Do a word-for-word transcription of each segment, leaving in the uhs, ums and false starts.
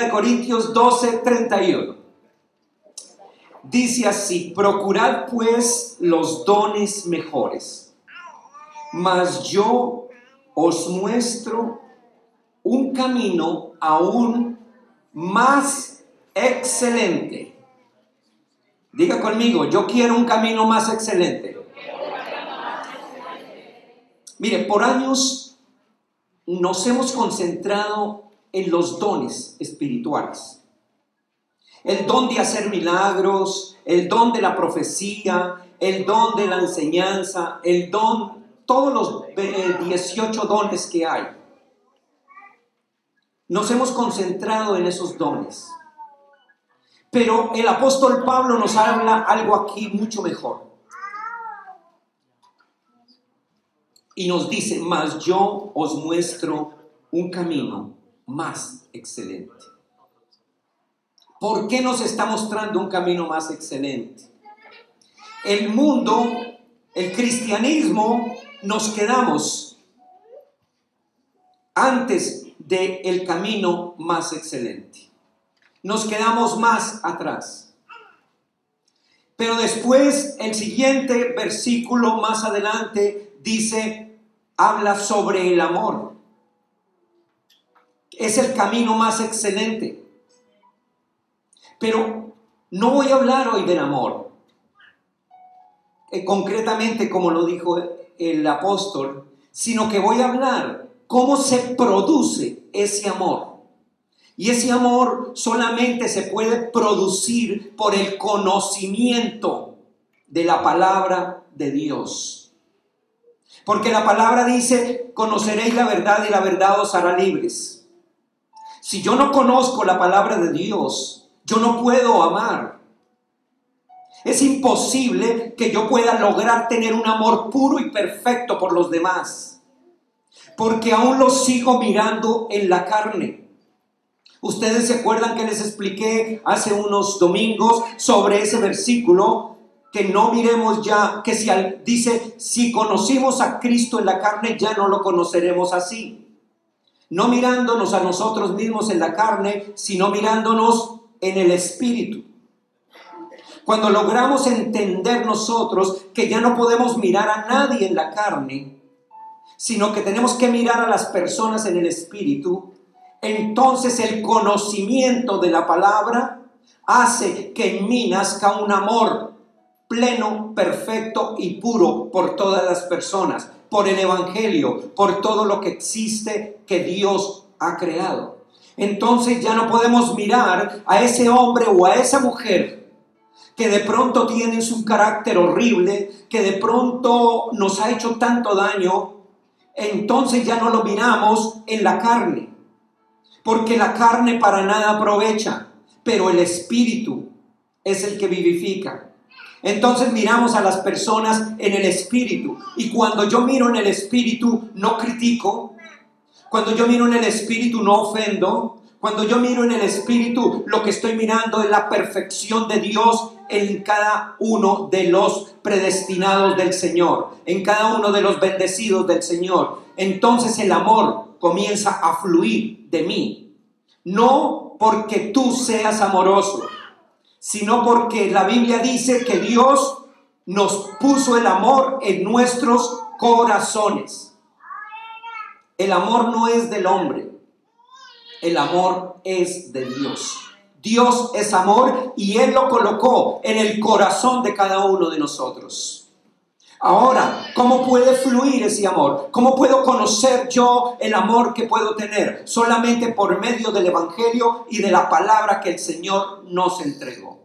Corintios doce, treinta y uno. Dice así: procurad pues los dones mejores, mas yo os muestro un camino aún más excelente. Diga conmigo: yo quiero un camino más excelente. Mire, por años nos hemos concentrado en los dones espirituales. El don de hacer milagros, el don de la profecía, el don de la enseñanza, el don, todos los dieciocho dones que hay. Nos hemos concentrado en esos dones. Pero el apóstol Pablo nos habla algo aquí mucho mejor. Y nos dice: mas yo os muestro un camino más excelente. ¿Por qué nos está mostrando un camino más excelente? El mundo, el cristianismo, nos quedamos antes del camino más excelente. Nos quedamos más atrás. Pero después, el siguiente versículo más adelante dice, habla sobre el amor. Es el camino más excelente. Pero no voy a hablar hoy del amor. Eh, concretamente, como lo dijo el apóstol, sino que voy a hablar cómo se produce ese amor. Y ese amor solamente se puede producir por el conocimiento de la palabra de Dios. Porque la palabra dice: conoceréis la verdad y la verdad os hará libres. Si yo no conozco la palabra de Dios, yo no puedo amar. Es imposible que yo pueda lograr tener un amor puro y perfecto por los demás, porque aún los sigo mirando en la carne. Ustedes se acuerdan que les expliqué hace unos domingos sobre ese versículo, que no miremos ya, que si al, dice, si conocimos a Cristo en la carne, ya no lo conoceremos así. No mirándonos a nosotros mismos en la carne, sino mirándonos en el Espíritu. Cuando logramos entender nosotros que ya no podemos mirar a nadie en la carne, sino que tenemos que mirar a las personas en el Espíritu, entonces el conocimiento de la palabra hace que en mí nazca un amor pleno, perfecto y puro por todas las personas, por el Evangelio, por todo lo que existe que Dios ha creado. Entonces ya no podemos mirar a ese hombre o a esa mujer que de pronto tiene un carácter horrible, que de pronto nos ha hecho tanto daño. Entonces ya no lo miramos en la carne, porque la carne para nada aprovecha, pero el Espíritu es el que vivifica. Entonces miramos a las personas en el Espíritu, y cuando yo miro en el Espíritu no critico. Cuando yo miro en el Espíritu no ofendo. Cuando yo miro en el Espíritu, lo que estoy mirando es la perfección de Dios en cada uno de los predestinados del Señor, en cada uno de los bendecidos del Señor. Entonces el amor comienza a fluir de mí. No porque tú seas amoroso, sino porque la Biblia dice que Dios nos puso el amor en nuestros corazones. El amor no es del hombre, el amor es de Dios. Dios es amor y Él lo colocó en el corazón de cada uno de nosotros. Ahora, ¿cómo puede fluir ese amor? ¿Cómo puedo conocer yo el amor que puedo tener? Solamente por medio del Evangelio y de la palabra que el Señor nos entregó.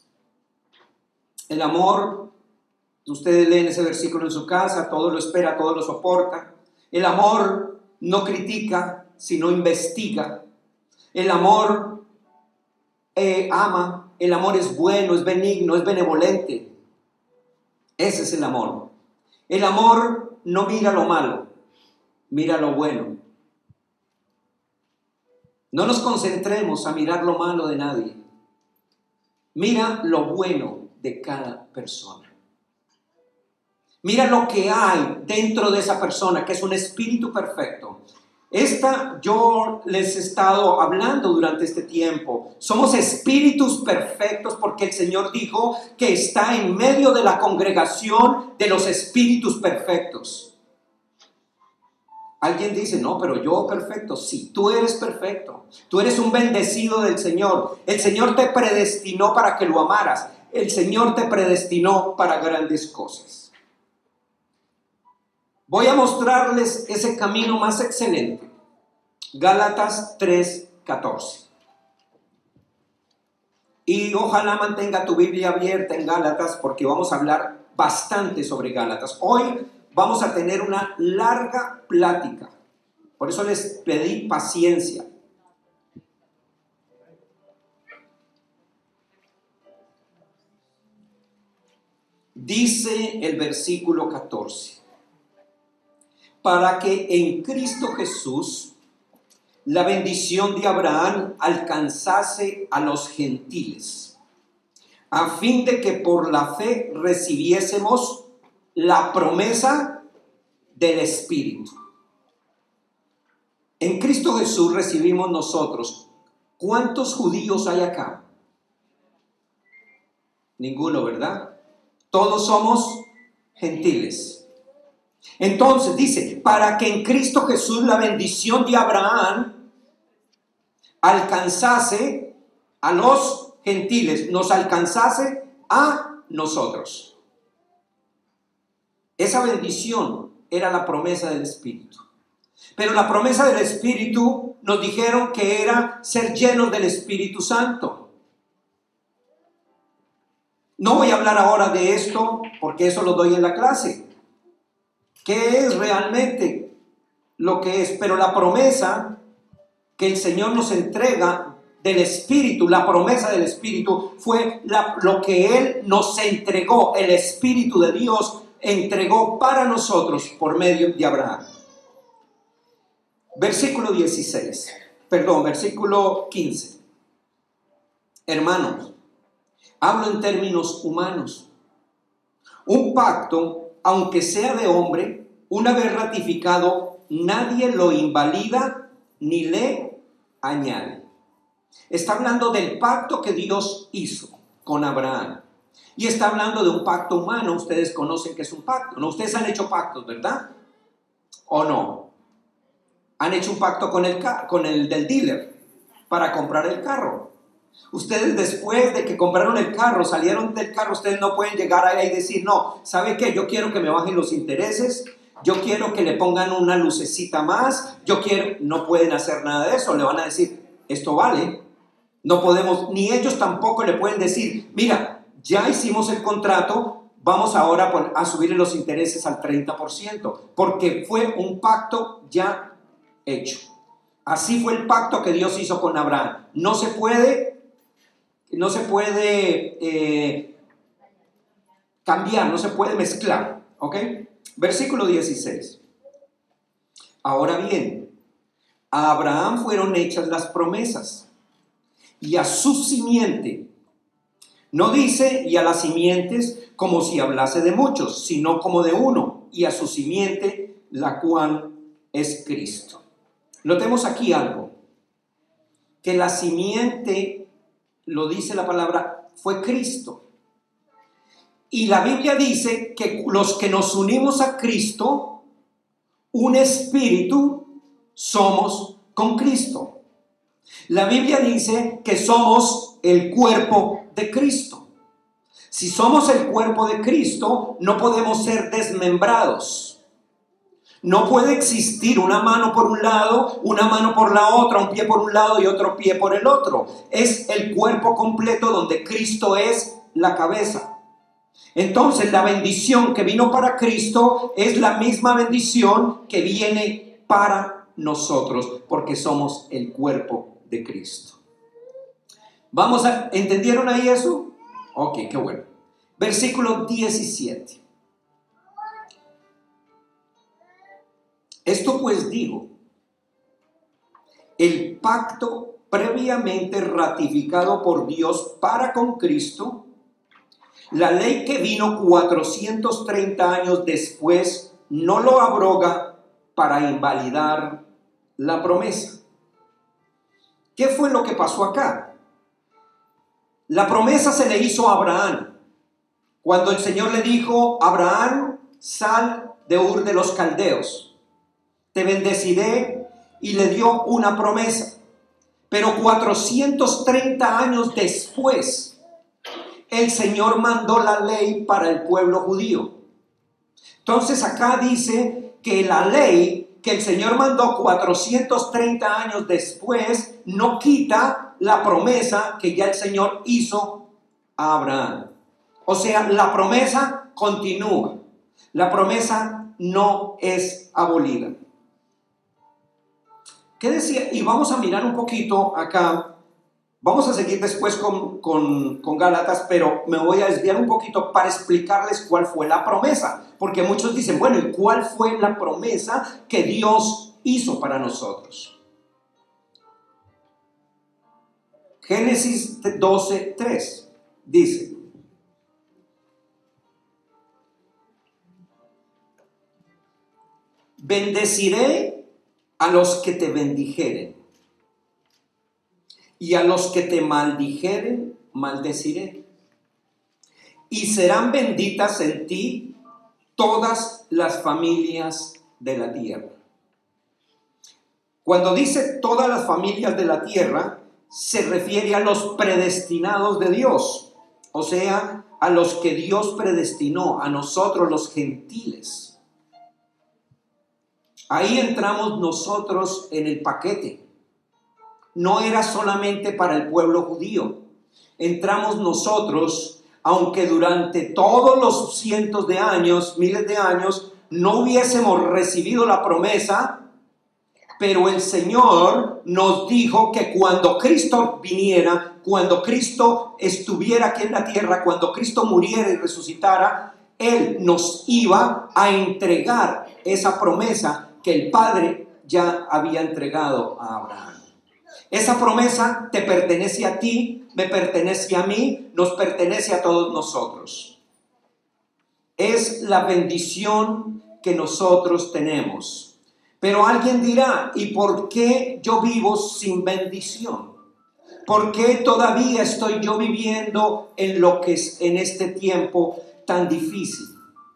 El amor, ustedes leen ese versículo en su casa, todo lo espera, todo lo soporta. El amor no critica, sino investiga. El amor eh, ama, el amor es bueno, es benigno, es benevolente. Ese es el amor. El amor no mira lo malo, mira lo bueno. No nos concentremos a mirar lo malo de nadie. Mira lo bueno de cada persona. Mira lo que hay dentro de esa persona, que es un espíritu perfecto. Esta yo les he estado hablando durante este tiempo. Somos espíritus perfectos porque el Señor dijo que está en medio de la congregación de los espíritus perfectos. Alguien dice, no, pero yo perfecto. Sí, tú eres perfecto. Tú eres un bendecido del Señor. El Señor te predestinó para que lo amaras. El Señor te predestinó para grandes cosas. Voy a mostrarles ese camino más excelente. Gálatas tres catorce. Y ojalá mantenga tu Biblia abierta en Gálatas porque vamos a hablar bastante sobre Gálatas. Hoy vamos a tener una larga plática. Por eso les pedí paciencia. Dice el versículo catorce. Para que en Cristo Jesús la bendición de Abraham alcanzase a los gentiles, a fin de que por la fe recibiésemos la promesa del Espíritu. En Cristo Jesús recibimos nosotros. ¿Cuántos judíos hay acá? Ninguno, ¿verdad? Todos somos gentiles. Entonces dice, para que en Cristo Jesús la bendición de Abraham alcanzase a los gentiles, nos alcanzase a nosotros. Esa bendición era la promesa del Espíritu. Pero la promesa del Espíritu nos dijeron que era ser llenos del Espíritu Santo. No voy a hablar ahora de esto porque eso lo doy en la clase. ¿Qué es realmente lo que es? Pero la promesa que el Señor nos entrega del Espíritu, la promesa del Espíritu fue la, lo que Él nos entregó, el Espíritu de Dios entregó para nosotros por medio de Abraham. Versículo dieciséis, perdón, versículo quince. Hermanos, hablo en términos humanos. Un pacto, aunque sea de hombre, una vez ratificado, nadie lo invalida ni le añade. Está hablando del pacto que Dios hizo con Abraham. Y está hablando de un pacto humano. Ustedes conocen que es un pacto, ¿no? Ustedes han hecho pactos, ¿verdad? ¿O no? Han hecho un pacto con el, con el del dealer para comprar el carro. Ustedes después de que compraron el carro, salieron del carro, ustedes no pueden llegar ahí y decir, no, ¿sabe qué? Yo quiero que me bajen los intereses, yo quiero que le pongan una lucecita más, yo quiero, no pueden hacer nada de eso, le van a decir, esto vale, no podemos, ni ellos tampoco le pueden decir, mira, ya hicimos el contrato, vamos ahora a subirle los intereses al treinta por ciento, porque fue un pacto ya hecho. Así fue el pacto que Dios hizo con Abraham. No se puede... No se puede eh, cambiar, no se puede mezclar, ¿ok? Versículo dieciséis. Ahora bien, a Abraham fueron hechas las promesas y a su simiente. No dice y a las simientes como si hablase de muchos, sino como de uno, y a su simiente, la cual es Cristo. Notemos aquí algo, que la simiente, lo dice la palabra, fue Cristo. Y la Biblia dice que los que nos unimos a Cristo, un espíritu, somos con Cristo. La Biblia dice que somos el cuerpo de Cristo. Si somos el cuerpo de Cristo, no podemos ser desmembrados. No puede existir una mano por un lado, una mano por la otra, un pie por un lado y otro pie por el otro. Es el cuerpo completo donde Cristo es la cabeza. Entonces, la bendición que vino para Cristo es la misma bendición que viene para nosotros, porque somos el cuerpo de Cristo. Vamos a, ¿entendieron ahí eso? Ok, qué bueno. Versículo diecisiete. Esto pues digo, el pacto previamente ratificado por Dios para con Cristo, la ley que vino cuatrocientos treinta años después, no lo abroga para invalidar la promesa. ¿Qué fue lo que pasó acá? La promesa se le hizo a Abraham. Cuando el Señor le dijo: Abraham, sal de Ur de los Caldeos, te bendeciré, y le dio una promesa. Pero cuatrocientos treinta años después, el Señor mandó la ley para el pueblo judío. Entonces acá dice que la ley que el Señor mandó cuatrocientos treinta años después no quita la promesa que ya el Señor hizo a Abraham. O sea, la promesa continúa. La promesa no es abolida. ¿Qué decía? Y vamos a mirar un poquito acá. Vamos a seguir después con, con, con Gálatas, pero me voy a desviar un poquito para explicarles cuál fue la promesa. Porque muchos dicen, bueno, ¿y cuál fue la promesa que Dios hizo para nosotros? Génesis doce, tres dice: bendeciré a los que te bendijeren, y a los que te maldijeren, maldeciré. Y serán benditas en ti todas las familias de la tierra. Cuando dice todas las familias de la tierra, se refiere a los predestinados de Dios. O sea, a los que Dios predestinó, a nosotros los gentiles. Ahí entramos nosotros en el paquete. No era solamente para el pueblo judío. Entramos nosotros, aunque durante todos los cientos de años, miles de años, no hubiésemos recibido la promesa, pero el Señor nos dijo que cuando Cristo viniera, cuando Cristo estuviera aquí en la tierra, cuando Cristo muriera y resucitara, Él nos iba a entregar esa promesa que el Padre ya había entregado a Abraham. Esa promesa te pertenece a ti, me pertenece a mí, nos pertenece a todos nosotros. Es la bendición que nosotros tenemos. Pero alguien dirá, ¿y por qué yo vivo sin bendición? ¿Por qué todavía estoy yo viviendo en lo que es en este tiempo tan difícil?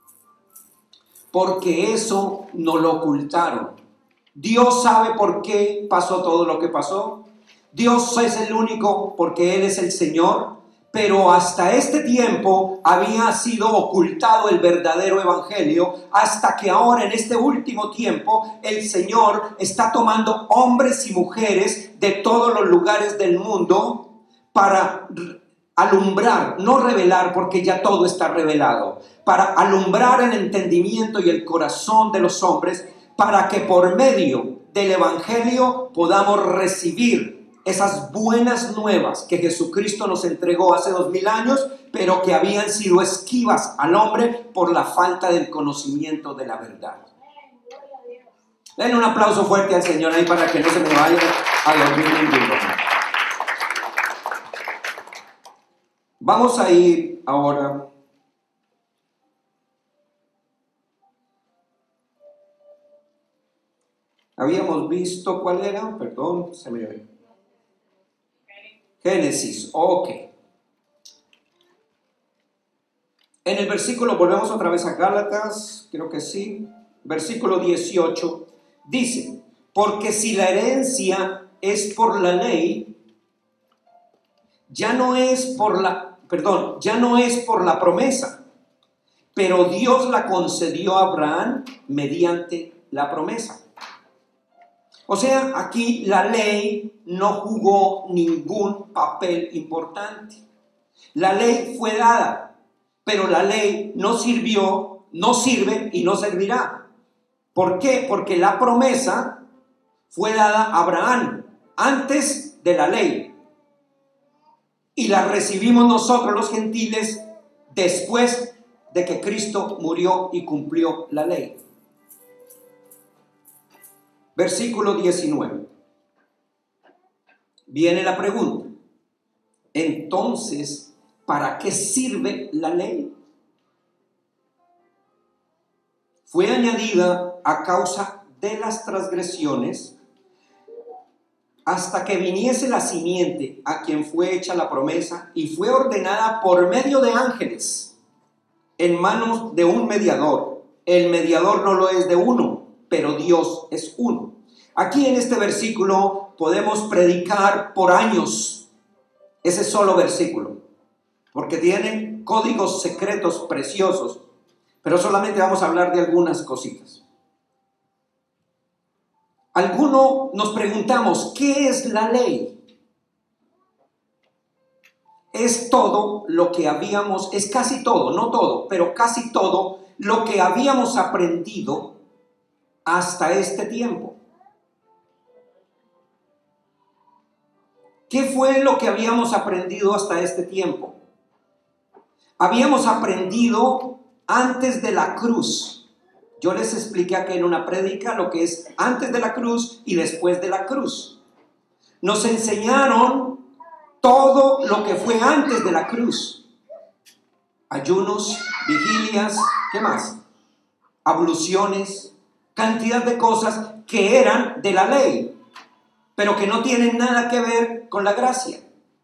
Porque eso nos lo ocultaron. Dios sabe por qué pasó todo lo que pasó. Dios es el único, porque Él es el Señor. Pero hasta este tiempo había sido ocultado el verdadero evangelio, hasta que ahora en este último tiempo el Señor está tomando hombres y mujeres de todos los lugares del mundo para alumbrar, no revelar, porque ya todo está revelado, para alumbrar el entendimiento y el corazón de los hombres, para que por medio del evangelio podamos recibir esas buenas nuevas que Jesucristo nos entregó hace dos mil años, pero que habían sido esquivas al hombre por la falta del conocimiento de la verdad. Den un aplauso fuerte al Señor ahí para que no se me vaya a dormir ninguno. Vamos a ir ahora habíamos visto cuál era, perdón, se me Génesis, ok. En el versículo, volvemos otra vez a Gálatas, creo que sí, versículo dieciocho, dice: porque si la herencia es por la ley, ya no es por la, perdón, ya no es por la promesa, pero Dios la concedió a Abraham mediante la promesa. O sea, aquí la ley no jugó ningún papel importante. La ley fue dada, pero la ley no sirvió, no sirve y no servirá. ¿Por qué? Porque la promesa fue dada a Abraham antes de la ley. Y la recibimos nosotros los gentiles después de que Cristo murió y cumplió la ley. Versículo diecinueve. Viene la pregunta. Entonces, ¿para qué sirve la ley? Fue añadida a causa de las transgresiones hasta que viniese la simiente a quien fue hecha la promesa y fue ordenada por medio de ángeles en manos de un mediador. El mediador no lo es de uno, pero Dios es uno. Aquí en este versículo podemos predicar por años ese solo versículo, porque tiene códigos secretos preciosos, pero solamente vamos a hablar de algunas cositas. Algunos nos preguntamos, ¿qué es la ley? Es todo lo que habíamos, es casi todo, no todo, pero casi todo lo que habíamos aprendido hasta este tiempo. ¿Qué fue lo que habíamos aprendido hasta este tiempo? Habíamos aprendido antes de la cruz. Yo les expliqué aquí en una prédica lo que es antes de la cruz y después de la cruz. Nos enseñaron todo lo que fue antes de la cruz. Ayunos, vigilias, ¿qué más? Abluciones, cantidad de cosas que eran de la ley, pero que no tienen nada que ver con la gracia.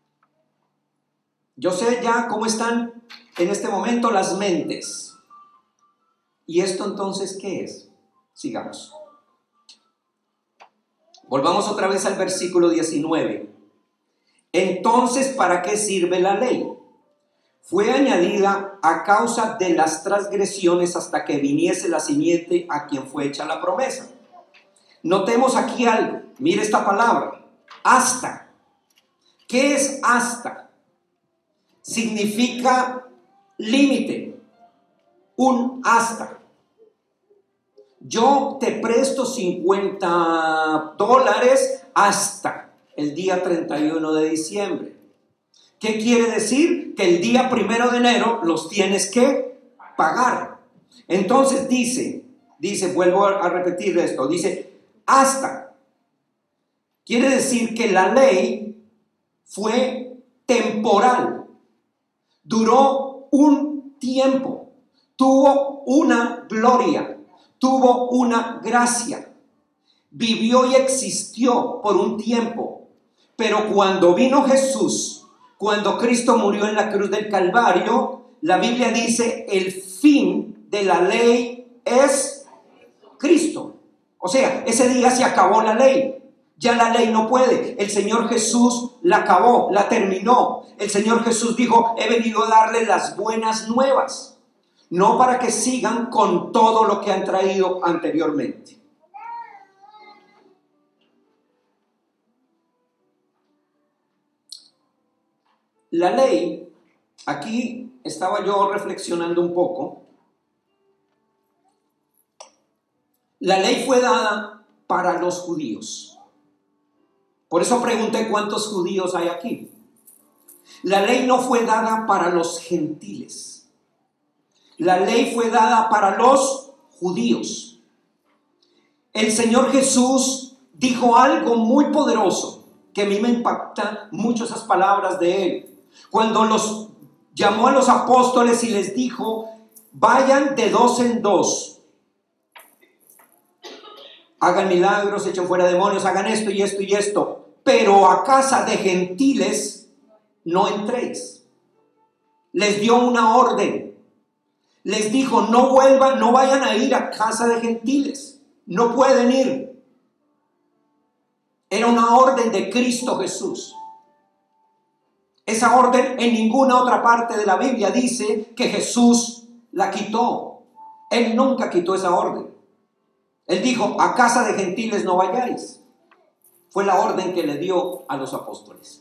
Yo sé ya cómo están en este momento las mentes. ¿Y esto entonces qué es? Sigamos. Volvamos otra vez al versículo diecinueve. Entonces, ¿para qué sirve la ley? Fue añadida a causa de las transgresiones hasta que viniese la simiente a quien fue hecha la promesa. Notemos aquí algo. Mire esta palabra. Hasta. ¿Qué es hasta? Significa límite. Un hasta. Yo te presto cincuenta dólares hasta el día treinta y uno de diciembre. ¿Qué quiere decir? Que el día primero de enero los tienes que pagar. Entonces dice, dice, vuelvo a repetir esto, dice hasta. Quiere decir que la ley fue temporal. Duró un tiempo. Tuvo una gloria, tuvo una gracia, vivió y existió por un tiempo, pero cuando vino Jesús, cuando Cristo murió en la cruz del Calvario, la Biblia dice, el fin de la ley es Cristo. O sea, ese día se acabó la ley, ya la ley no puede, el Señor Jesús la acabó, la terminó. El Señor Jesús dijo, he venido a darle las buenas nuevas. No para que sigan con todo lo que han traído anteriormente. La ley, aquí estaba yo reflexionando un poco. La ley fue dada para los judíos. Por eso pregunté cuántos judíos hay aquí. La ley no fue dada para los gentiles. La ley fue dada para los judíos. El Señor Jesús dijo algo muy poderoso que a mí me impactan mucho esas palabras de Él. Cuando los llamó a los apóstoles y les dijo, vayan de dos en dos. Hagan milagros, echen fuera demonios, hagan esto y esto y esto. Pero a casa de gentiles no entréis. Les dio una orden. Les dijo, no vuelvan, no vayan a ir a casa de gentiles. No pueden ir. Era una orden de Cristo Jesús. Esa orden en ninguna otra parte de la Biblia dice que Jesús la quitó. Él nunca quitó esa orden. Él dijo, a casa de gentiles no vayáis. Fue la orden que le dio a los apóstoles.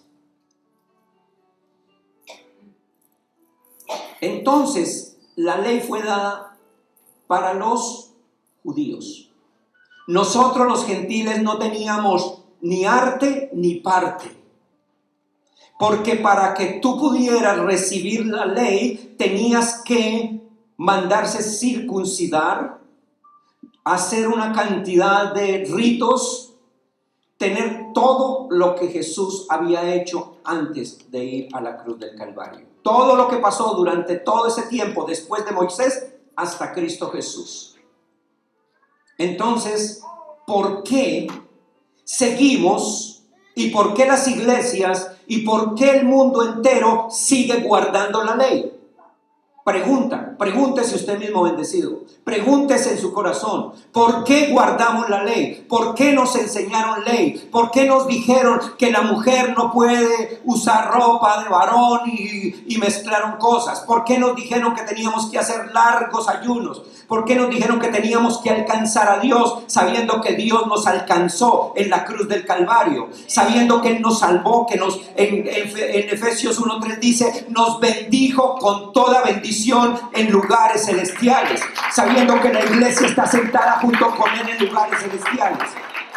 Entonces, la ley fue dada para los judíos. Nosotros los gentiles no teníamos ni arte ni parte. Porque para que tú pudieras recibir la ley, tenías que mandarse circuncidar, hacer una cantidad de ritos, tener todo lo que Jesús había hecho antes de ir a la cruz del Calvario. Todo lo que pasó durante todo ese tiempo después de Moisés hasta Cristo Jesús. Entonces, ¿por qué seguimos ¿Y por qué las iglesias y por qué el mundo entero sigue guardando la ley? Pregunta, pregúntese usted mismo, bendecido. Pregúntese en su corazón, ¿por qué guardamos la ley? ¿Por qué nos enseñaron ley? ¿Por qué nos dijeron que la mujer no puede usar ropa de varón y, y mezclaron cosas? ¿Por qué nos dijeron que teníamos que hacer largos ayunos? ¿Por qué nos dijeron que teníamos que alcanzar a Dios sabiendo que Dios nos alcanzó en la cruz del Calvario? Sabiendo que Él nos salvó, que nos en, en, en Efesios uno tres dice, nos bendijo con toda bendición en lugares celestiales, sabiendo que la iglesia está sentada junto con Él en lugares celestiales.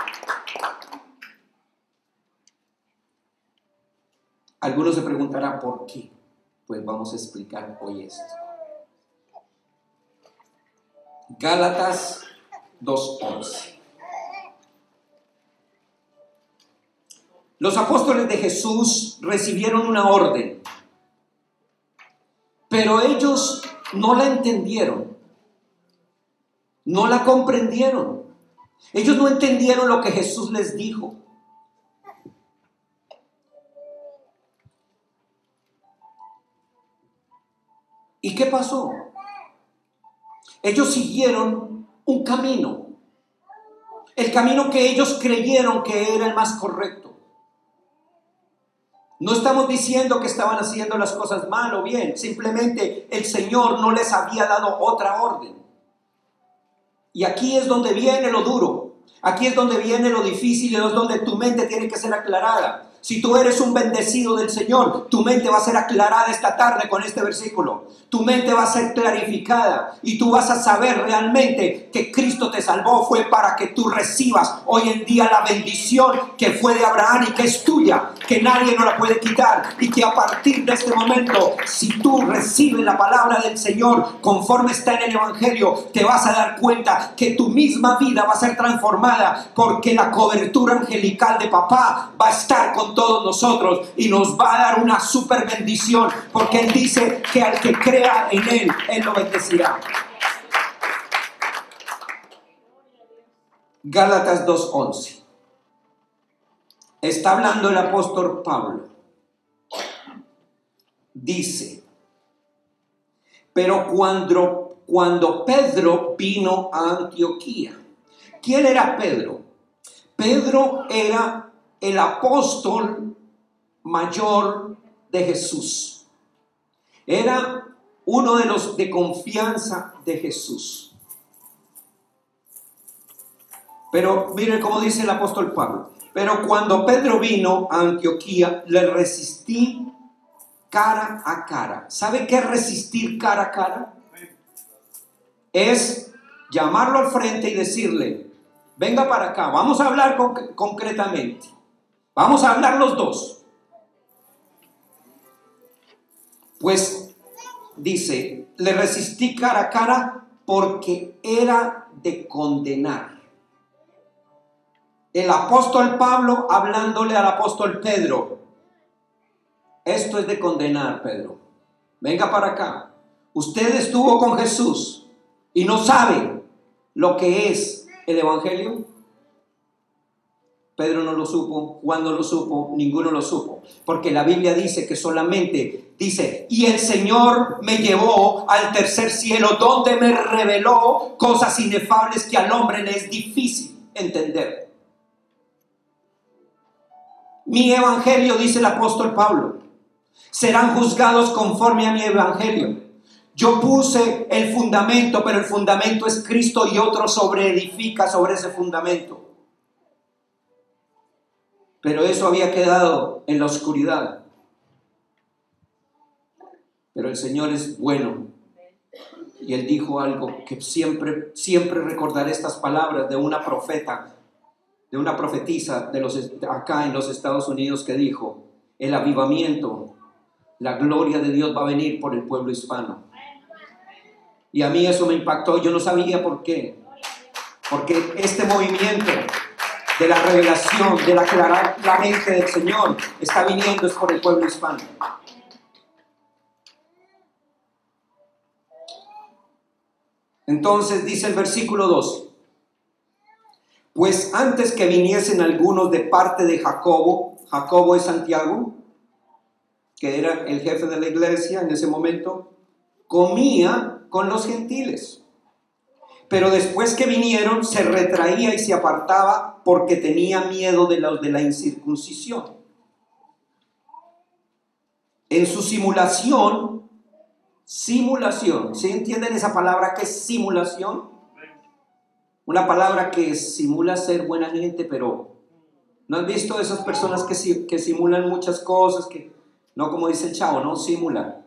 Algunos se preguntarán ¿por qué? Pues vamos a explicar hoy esto. Gálatas dos once. Los apóstoles de Jesús recibieron una orden, pero ellos no la entendieron, no la comprendieron. Ellos no entendieron lo que Jesús les dijo. ¿Y qué pasó? Ellos siguieron un camino, el camino que ellos creyeron que era el más correcto. No estamos diciendo que estaban haciendo las cosas mal o bien, simplemente el Señor no les había dado otra orden. Y aquí es donde viene lo duro, aquí es donde viene lo difícil y es donde tu mente tiene que ser aclarada. Si tú eres un bendecido del Señor, tu mente va a ser aclarada esta tarde con este versículo. Tu mente va a ser clarificada y tú vas a saber realmente que Cristo te salvó fue para que tú recibas hoy en día la bendición que fue de Abraham y que es tuya, que nadie nos la puede quitar, y que a partir de este momento, si tú recibes la palabra del Señor conforme está en el Evangelio, te vas a dar cuenta que tu misma vida va a ser transformada, porque la cobertura angelical de papá va a estar con todos nosotros y nos va a dar una super bendición, porque Él dice que al que crea en Él, Él lo bendecirá. Gálatas dos once. Está hablando el apóstol Pablo. Dice, pero cuando, cuando Pedro vino a Antioquía. ¿Quién era Pedro? Pedro era el apóstol mayor de Jesús. Era uno de los de confianza de Jesús. Pero miren cómo dice el apóstol Pablo. Pero cuando Pedro vino a Antioquía, le resistí cara a cara. ¿Sabe qué es resistir cara a cara? Es llamarlo al frente y decirle, venga para acá, vamos a hablar conc- concretamente. Vamos a hablar los dos. Pues dice, le resistí cara a cara porque era de condenar. El apóstol Pablo hablándole al apóstol Pedro. Esto es de condenar, Pedro. Venga para acá. Usted estuvo con Jesús y no sabe lo que es el Evangelio. Pedro no lo supo, Juan no lo supo, ninguno lo supo. Porque la Biblia dice que solamente dice, y el Señor me llevó al tercer cielo, donde me reveló cosas inefables que al hombre le es difícil entender. Mi evangelio, dice el apóstol Pablo, serán juzgados conforme a mi evangelio. Yo puse el fundamento, pero el fundamento es Cristo y otro sobreedifica sobre ese fundamento. Pero eso había quedado en la oscuridad. Pero el Señor es bueno. Y Él dijo algo que siempre, siempre recordaré estas palabras de una profeta, de una profetisa de los, acá en los Estados Unidos, que dijo, el avivamiento, la gloria de Dios va a venir por el pueblo hispano. Y a mí eso me impactó, yo no sabía por qué. Porque este movimiento de la revelación, de la, clara, la mente del Señor, está viniendo es por el pueblo hispano. Entonces dice el versículo doce, Pues antes que viniesen algunos de parte de Jacobo, Jacobo es Santiago, que era el jefe de la iglesia en ese momento, comía con los gentiles. Pero después que vinieron, se retraía y se apartaba porque tenía miedo de los de la incircuncisión. En su simulación, simulación, ¿sí entienden esa palabra que es simulación? Una palabra que simula ser buena gente, pero ¿no han visto esas personas que, que simulan muchas cosas? Que no, como dice el chavo, no simula.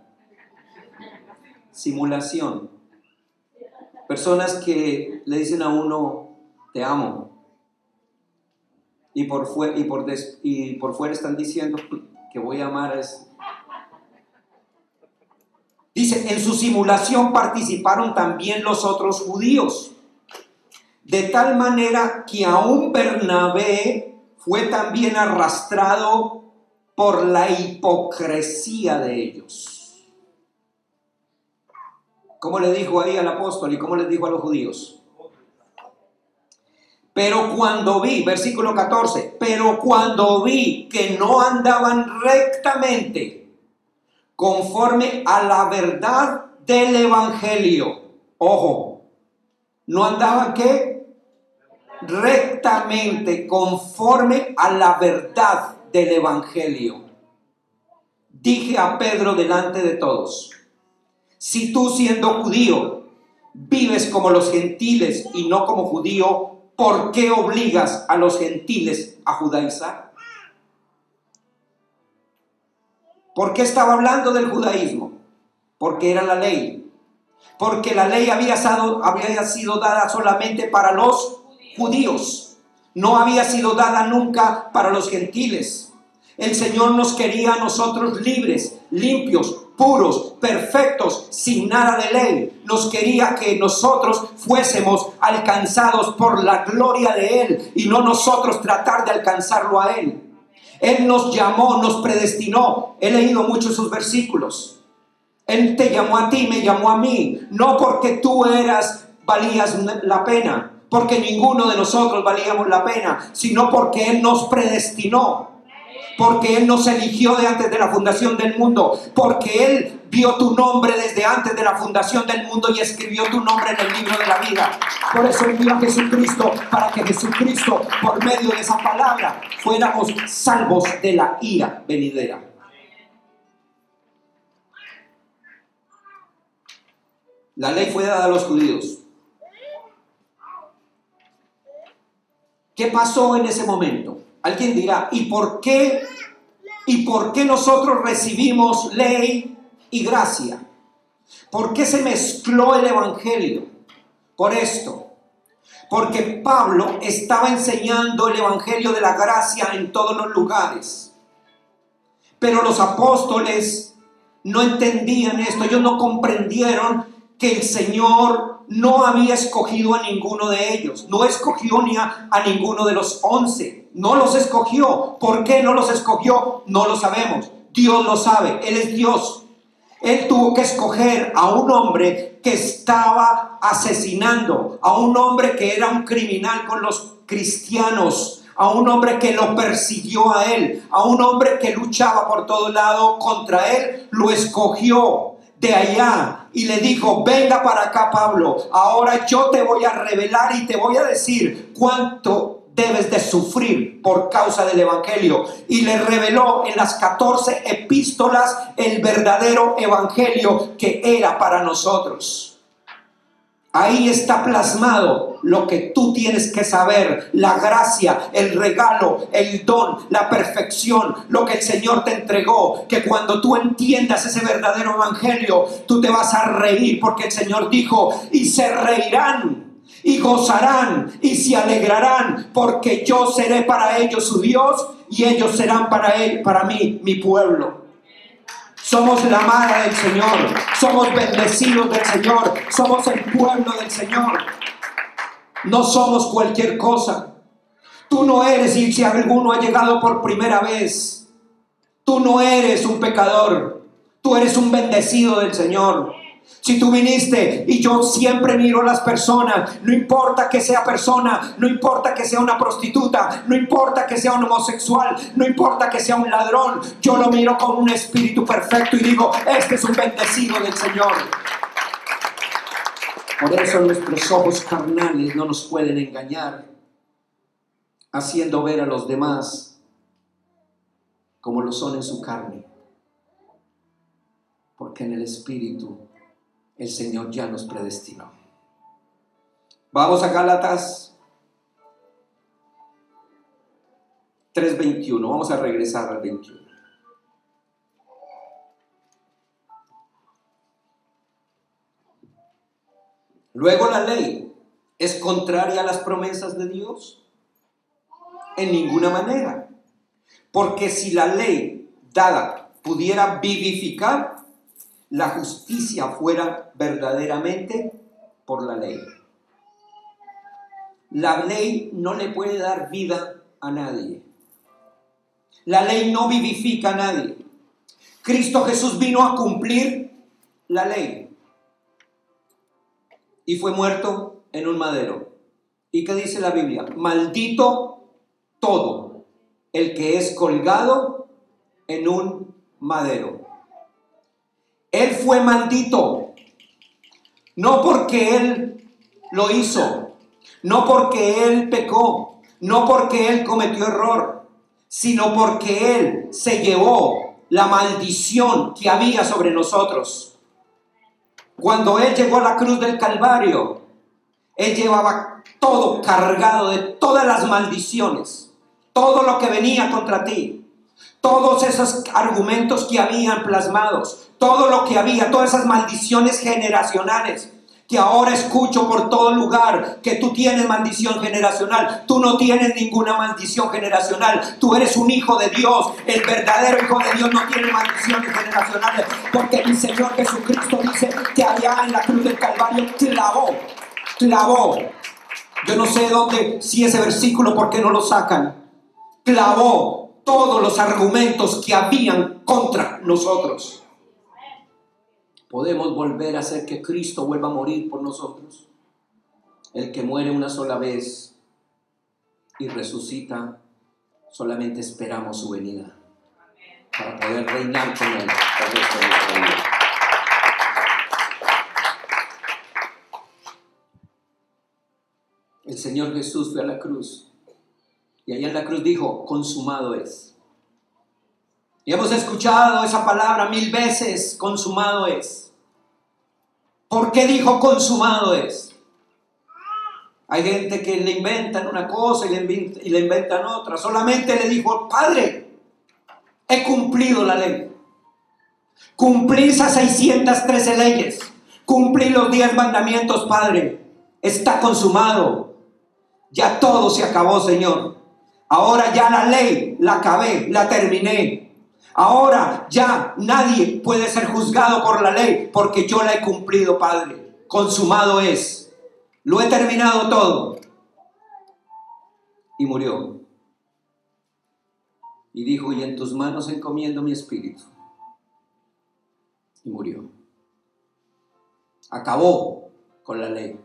Simulación. Personas que le dicen a uno, te amo. Y por, fue, y por, des, y por fuera están diciendo que voy a amar a ese. Dice, en su simulación participaron también los otros judíos. De tal manera que aún Bernabé fue también arrastrado por la hipocresía de ellos. ¿Cómo le dijo ahí al apóstol y cómo les dijo a los judíos? Pero cuando vi, versículo catorce, pero cuando vi que no andaban rectamente conforme a la verdad del evangelio, ojo, no andaban ¿qué? Rectamente conforme a la verdad del evangelio. Dije a Pedro delante de todos, si tú siendo judío vives como los gentiles y no como judío, ¿por qué obligas a los gentiles a judaizar? ¿Por qué estaba hablando del judaísmo? Porque era la ley. Porque la ley había sido, había sido dada solamente para los judíos. No había sido dada nunca para los gentiles. El Señor nos quería a nosotros libres, limpios, puros, perfectos, sin nada de ley. Nos quería que nosotros fuésemos alcanzados por la gloria de Él y no nosotros tratar de alcanzarlo a Él. Él nos llamó, nos predestinó. He leído muchos sus versículos. Él te llamó a ti, me llamó a mí, no porque tú eras, valías la pena, porque ninguno de nosotros valíamos la pena, sino porque Él nos predestinó. Porque Él nos eligió de antes de la fundación del mundo, porque Él vio tu nombre desde antes de la fundación del mundo y escribió tu nombre en el libro de la vida. Por eso envió a Jesucristo, para que Jesucristo, por medio de esa palabra, fuéramos salvos de la ira venidera. La ley fue dada a los judíos. ¿Qué pasó en ese momento? Alguien dirá, ¿y por qué? ¿Y por qué nosotros recibimos ley y gracia? ¿Por qué se mezcló el evangelio? Por esto. Porque Pablo estaba enseñando el evangelio de la gracia en todos los lugares. Pero los apóstoles no entendían esto. Ellos no comprendieron que el Señor no había escogido a ninguno de ellos. No escogió ni a, a ninguno de los once. No los escogió. ¿Por qué no los escogió? No lo sabemos. Dios lo sabe. Él es Dios. Él tuvo que escoger a un hombre que estaba asesinando, a un hombre que era un criminal con los cristianos, a un hombre que lo persiguió a él, a un hombre que luchaba por todo lado contra él. Lo escogió de allá y le dijo, venga para acá, Pablo, ahora yo te voy a revelar y te voy a decir cuánto debes de sufrir por causa del evangelio. Y le reveló en las catorce epístolas el verdadero evangelio que era para nosotros. Ahí está plasmado lo que tú tienes que saber, la gracia, el regalo, el don, la perfección, lo que el Señor te entregó, que cuando tú entiendas ese verdadero evangelio, tú te vas a reír, porque el Señor dijo, y se reirán, y gozarán, y se alegrarán, porque yo seré para ellos su Dios, y ellos serán para él, para mí, mi pueblo. Somos la amada del Señor, somos bendecidos del Señor, somos el pueblo del Señor. No somos cualquier cosa. Tú no eres, y si alguno ha llegado por primera vez, tú no eres un pecador, tú eres un bendecido del Señor. Si tú viniste y yo siempre miro a las personas, no importa que sea persona, no importa que sea una prostituta, no importa que sea un homosexual, no importa que sea un ladrón, yo lo miro con un espíritu perfecto y digo, este es un bendecido del Señor. Por eso nuestros ojos carnales no nos pueden engañar, haciendo ver a los demás como lo son en su carne. Porque en el espíritu el Señor ya nos predestinó. Vamos a Gálatas tres veintiuno. Vamos a regresar al veintiuno. Luego, ¿la ley es contraria a las promesas de Dios? En ninguna manera. Porque si la ley dada pudiera vivificar, la justicia fuera verdaderamente por la ley. La ley no le puede dar vida a nadie. La ley no vivifica a nadie. Cristo Jesús vino a cumplir la ley y fue muerto en un madero. ¿Y qué dice la Biblia? Maldito todo el que es colgado en un madero. Él fue maldito, no porque él lo hizo, no porque él pecó, no porque él cometió error, sino porque él se llevó la maldición que había sobre nosotros. Cuando él llegó a la cruz del Calvario, él llevaba todo cargado de todas las maldiciones, todo lo que venía contra ti. Todos esos argumentos que habían plasmados, todo lo que había, todas esas maldiciones generacionales que ahora escucho por todo lugar, que tú tienes maldición generacional. Tú no tienes ninguna maldición generacional. Tú eres un hijo de Dios. El verdadero hijo de Dios no tiene maldiciones generacionales, porque mi Señor Jesucristo dice que allá en la cruz del Calvario clavó, clavó. Yo no sé dónde, si ese versículo, ¿por qué no lo sacan? Clavó todos los argumentos que habían contra nosotros. ¿Podemos volver a hacer que Cristo vuelva a morir por nosotros? El que muere una sola vez y resucita, solamente esperamos su venida para poder reinar con Él el resto de nuestra vida. El Señor Jesús fue a la cruz y allá en la cruz dijo, consumado es. Y hemos escuchado esa palabra mil veces, consumado es. ¿Por qué dijo consumado es? Hay gente que le inventan una cosa y le, invent- y le inventan otra. Solamente le dijo, Padre, he cumplido la ley. Cumplí esas seiscientas trece leyes. Cumplí los diez mandamientos, Padre. Está consumado. Ya todo se acabó, Señor. Ahora ya la ley la acabé, la terminé. Ahora ya nadie puede ser juzgado por la ley porque yo la he cumplido, Padre. Consumado es. Lo he terminado todo. Y murió. Y dijo, y en tus manos encomiendo mi espíritu. Y murió. Acabó con la ley.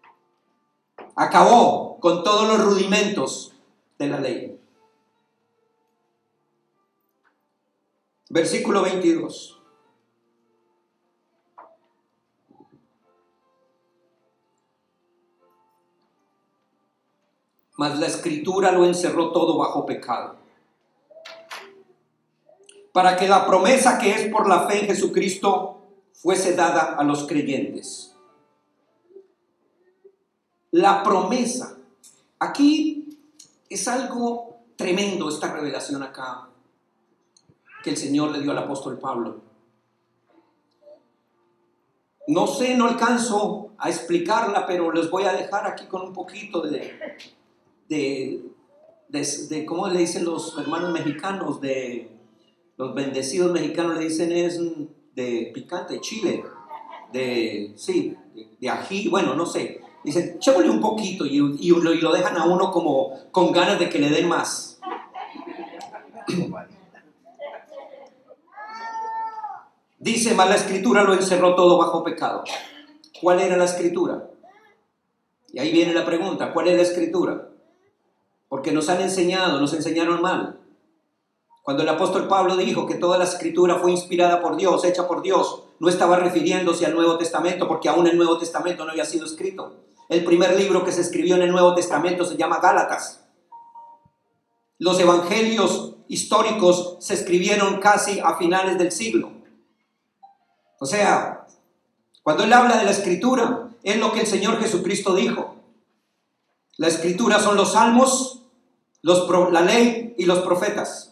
Acabó con todos los rudimentos de la ley. Versículo veintidós. Mas la Escritura lo encerró todo bajo pecado, para que la promesa que es por la fe en Jesucristo fuese dada a los creyentes. La promesa. Aquí es algo tremendo, esta revelación acá que el Señor le dio al apóstol Pablo. No sé, no alcanzo a explicarla, pero les voy a dejar aquí con un poquito de, de, de, de ¿cómo le dicen los hermanos mexicanos? De los bendecidos mexicanos le dicen es de picante, chile, de, sí, de, de ají, bueno, no sé. Dicen, chévole un poquito y, y, lo, y lo dejan a uno como con ganas de que le den más. Dice, mas la escritura lo encerró todo bajo pecado. ¿Cuál era la escritura? Y ahí viene la pregunta, ¿cuál es la escritura? Porque nos han enseñado, nos enseñaron mal. Cuando el apóstol Pablo dijo que toda la escritura fue inspirada por Dios, hecha por Dios, no estaba refiriéndose al Nuevo Testamento, porque aún el Nuevo Testamento no había sido escrito. El primer libro que se escribió en el Nuevo Testamento se llama Gálatas. Los evangelios históricos se escribieron casi a finales del siglo. O sea, cuando él habla de la escritura, es lo que el Señor Jesucristo dijo. La escritura son los salmos, los, la ley y los profetas.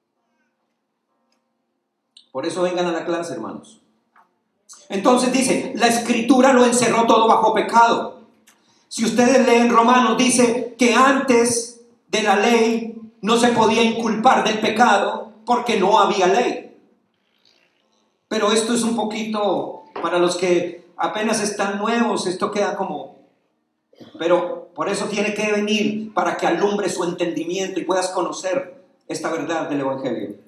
Por eso vengan a la clase, hermanos. Entonces dice, la escritura lo encerró todo bajo pecado. Si ustedes leen Romanos, dice que antes de la ley no se podía inculpar del pecado porque no había ley. Pero esto es un poquito, para los que apenas están nuevos, esto queda como... Pero por eso tiene que venir, para que alumbre su entendimiento y puedas conocer esta verdad del Evangelio.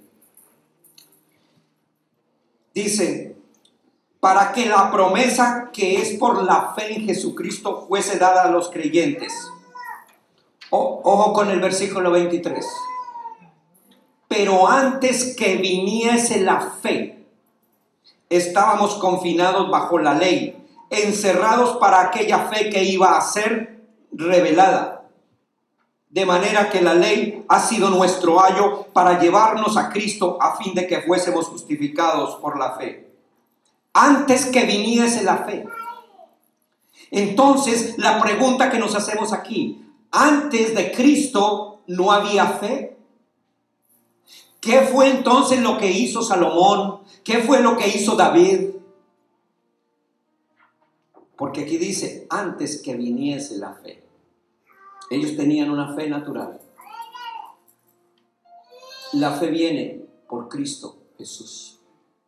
Dice, para que la promesa que es por la fe en Jesucristo fuese dada a los creyentes. O, ojo con el versículo veintitrés. Pero antes que viniese la fe, estábamos confinados bajo la ley, encerrados para aquella fe que iba a ser revelada. De manera que la ley ha sido nuestro ayo para llevarnos a Cristo a fin de que fuésemos justificados por la fe. Antes que viniese la fe. Entonces, la pregunta que nos hacemos aquí, antes de Cristo no había fe. ¿Qué fue entonces lo que hizo Salomón? ¿Qué fue lo que hizo David? Porque aquí dice, antes que viniese la fe. Ellos tenían una fe natural. La fe viene por Cristo Jesús.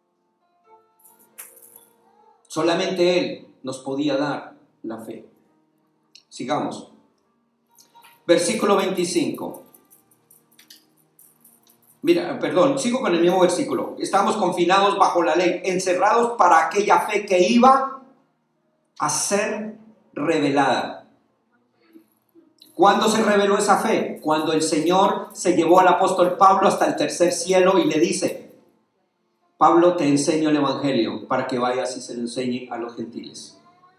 Solamente Él nos podía dar la fe. Sigamos. Versículo veinticinco. Mira, perdón, sigo con el mismo versículo. Estamos confinados bajo la ley, encerrados para aquella fe que iba a ser revelada. ¿Cuándo se reveló esa fe? Cuando el Señor se llevó al apóstol Pablo hasta el tercer cielo y le dice, Pablo, te enseño el Evangelio para que vayas y se lo enseñe a los gentiles.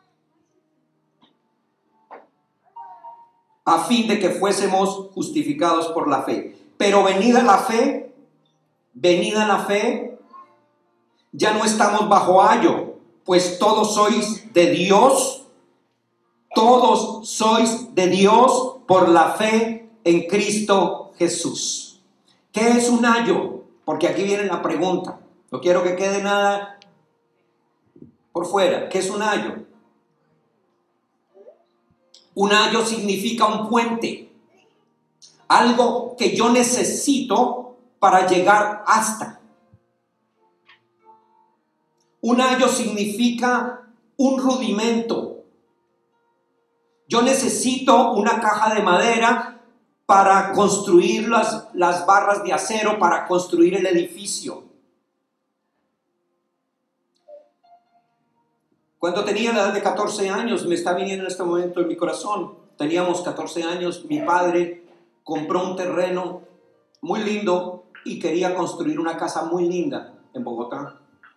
A fin de que fuésemos justificados por la fe. Pero venida la fe, venida la fe, ya no estamos bajo ayo, pues todos sois de Dios. Todos sois de Dios por la fe en Cristo Jesús. ¿Qué es un ayo? Porque aquí viene la pregunta. No quiero que quede nada por fuera. ¿Qué es un ayo? Un ayo significa un puente. Algo que yo necesito para llegar hasta. Un ayo significa un rudimento. Yo necesito una caja de madera para construir las, las barras de acero, para construir el edificio. Cuando tenía la edad de catorce años, me está viniendo en este momento en mi corazón, teníamos catorce años, mi padre compró un terreno muy lindo y quería construir una casa muy linda en Bogotá.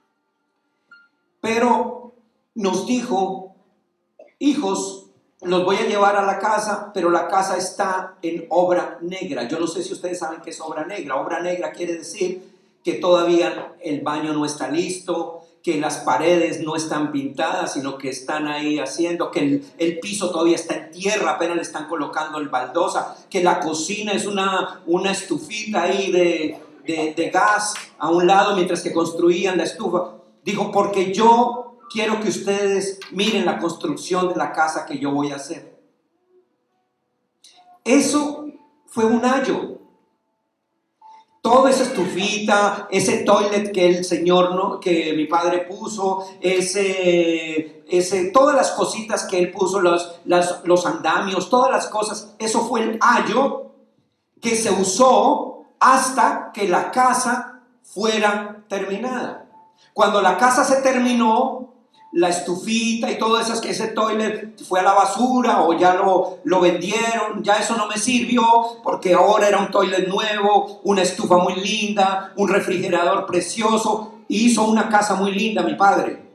Pero nos dijo, hijos, los voy a llevar a la casa, pero la casa está en obra negra. Yo no sé si ustedes saben qué es obra negra. Obra negra quiere decir que todavía el baño no está listo, que las paredes no están pintadas, sino que están ahí haciendo, que el, el piso todavía está en tierra, apenas le están colocando el baldosa, que la cocina es una, una estufita ahí de, de, de gas a un lado mientras que construían la estufa. Dijo, porque yo quiero que ustedes miren la construcción de la casa que yo voy a hacer. Eso fue un ayo. Toda esa estufita, ese toilet que el Señor, ¿no? que mi padre puso, ese, ese, todas las cositas que él puso, los, las, los andamios, todas las cosas, eso fue el ayo que se usó hasta que la casa fuera terminada. Cuando la casa se terminó, la estufita y todo eso, que ese toilet fue a la basura o ya lo, lo vendieron, ya eso no me sirvió porque ahora era un toilet nuevo, una estufa muy linda, un refrigerador precioso. Hizo una casa muy linda mi padre.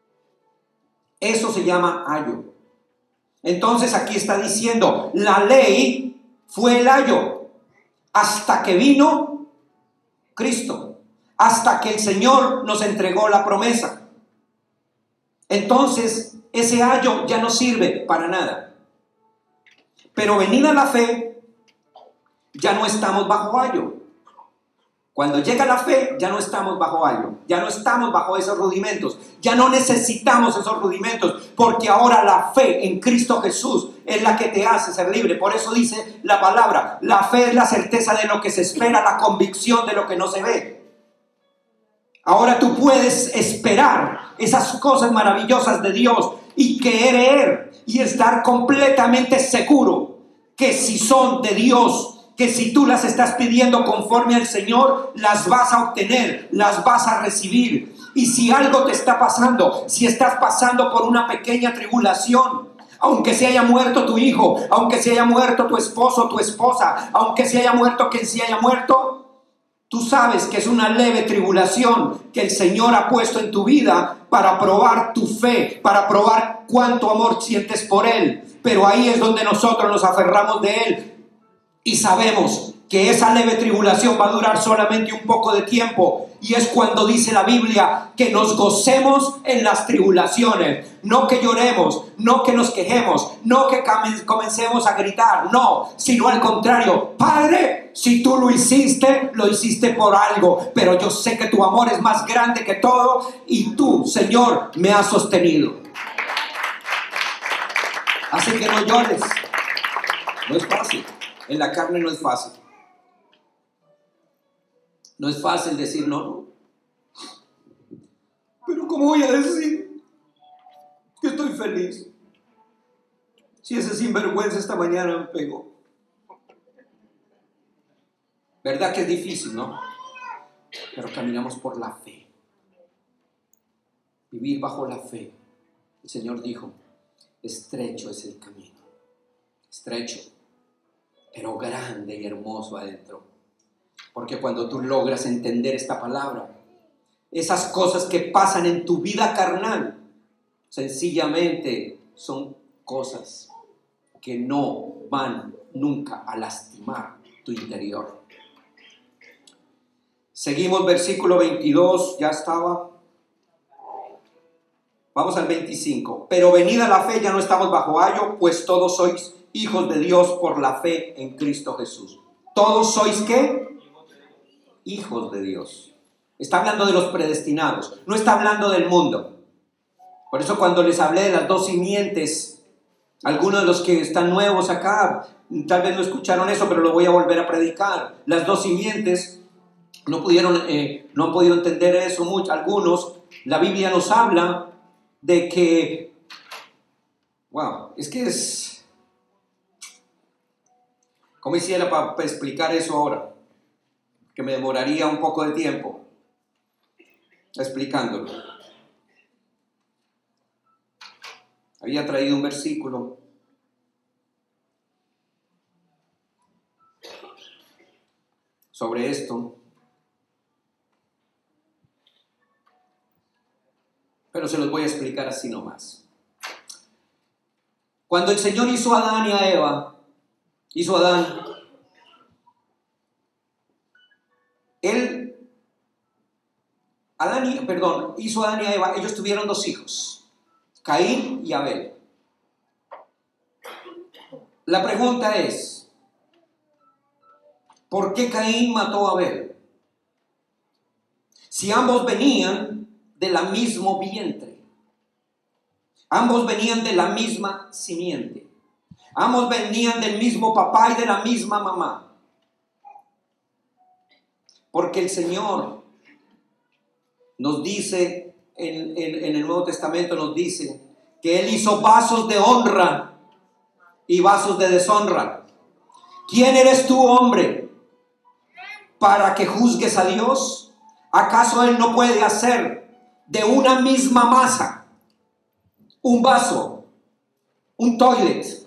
Eso se llama ayo. Entonces aquí está diciendo, la ley fue el ayo hasta que vino Cristo, hasta que el Señor nos entregó la promesa. Entonces, ese ayo ya no sirve para nada. Pero venida la fe, ya no estamos bajo ayo. Cuando llega la fe, ya no estamos bajo ayo. Ya no estamos bajo esos rudimentos. Ya no necesitamos esos rudimentos. Porque ahora la fe en Cristo Jesús es la que te hace ser libre. Por eso dice la palabra, la fe es la certeza de lo que se espera, la convicción de lo que no se ve. Ahora tú puedes esperar esas cosas maravillosas de Dios y creer y estar completamente seguro que si son de Dios, que si tú las estás pidiendo conforme al Señor, las vas a obtener, las vas a recibir. Y si algo te está pasando, si estás pasando por una pequeña tribulación, aunque se haya muerto tu hijo, aunque se haya muerto tu esposo, tu esposa, aunque se haya muerto quien se haya muerto, tú sabes que es una leve tribulación que el Señor ha puesto en tu vida para probar tu fe, para probar cuánto amor sientes por Él. Pero ahí es donde nosotros nos aferramos de Él y sabemos que esa leve tribulación va a durar solamente un poco de tiempo. Y es cuando dice la Biblia que nos gocemos en las tribulaciones. No que lloremos, no que nos quejemos, no que comencemos a gritar, no, sino al contrario. Padre, si tú lo hiciste, lo hiciste por algo, pero yo sé que tu amor es más grande que todo y tú, Señor, me has sostenido. Así que no llores. No es fácil. En la carne no es fácil. No es fácil decir no, no. Pero ¿cómo voy a decir que estoy feliz si ese sinvergüenza esta mañana me pegó? ¿Verdad que es difícil, no? Pero caminamos por la fe. Vivir bajo la fe. El Señor dijo, estrecho es el camino. Estrecho, pero grande y hermoso adentro. Porque cuando tú logras entender esta palabra, esas cosas que pasan en tu vida carnal, sencillamente son cosas que no van nunca a lastimar tu interior. Seguimos versículo veintidós, ya estaba. Vamos al veinticinco. Pero venida la fe ya no estamos bajo ayo, pues todos sois hijos de Dios por la fe en Cristo Jesús. ¿Todos sois qué? Hijos de Dios. Está hablando de los predestinados, no está hablando del mundo. Por eso cuando les hablé de las dos simientes, algunos de los que están nuevos acá, tal vez no escucharon eso, pero lo voy a volver a predicar. Las dos simientes, no pudieron, eh, no han podido entender eso mucho. Algunos, la Biblia nos habla de que, wow, es que es, ¿cómo hiciera para, para explicar eso ahora? Que me demoraría un poco de tiempo explicándolo. Había traído un versículo sobre esto, pero se los voy a explicar así nomás. Cuando el Señor hizo a Adán y a Eva, hizo a Adán, él, Adán y, perdón, hizo a Adán y a Eva, ellos tuvieron dos hijos, Caín y Abel. La pregunta es, ¿por qué Caín mató a Abel? Si ambos venían de la mismo vientre, ambos venían de la misma simiente, ambos venían del mismo papá y de la misma mamá. Porque el Señor nos dice, en, en, en el Nuevo Testamento nos dice, que Él hizo vasos de honra y vasos de deshonra. ¿Quién eres tú, hombre, para que juzgues a Dios? ¿Acaso Él no puede hacer de una misma masa, un vaso, un toilet,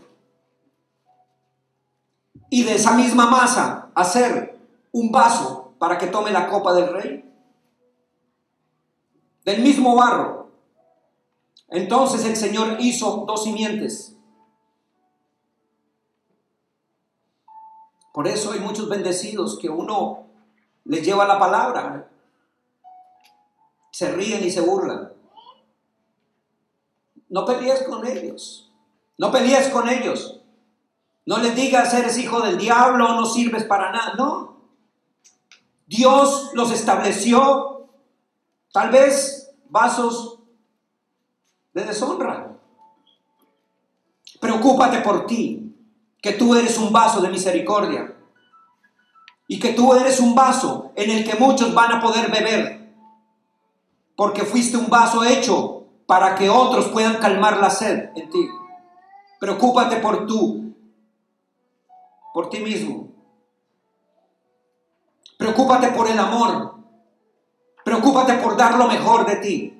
y de esa misma masa hacer un vaso para que tome la copa del rey? Del mismo barro. Entonces el Señor hizo dos simientes. Por eso hay muchos bendecidos que uno les lleva la palabra, se ríen y se burlan. No pelees con ellos, no pelees con ellos, no les digas eres hijo del diablo, no sirves para nada. No, Dios los estableció, tal vez vasos de deshonra. Preocúpate por ti, que tú eres un vaso de misericordia y que tú eres un vaso en el que muchos van a poder beber, porque fuiste un vaso hecho para que otros puedan calmar la sed en ti. Preocúpate por tú, por ti mismo. Preocúpate por el amor. Preocúpate por dar lo mejor de ti.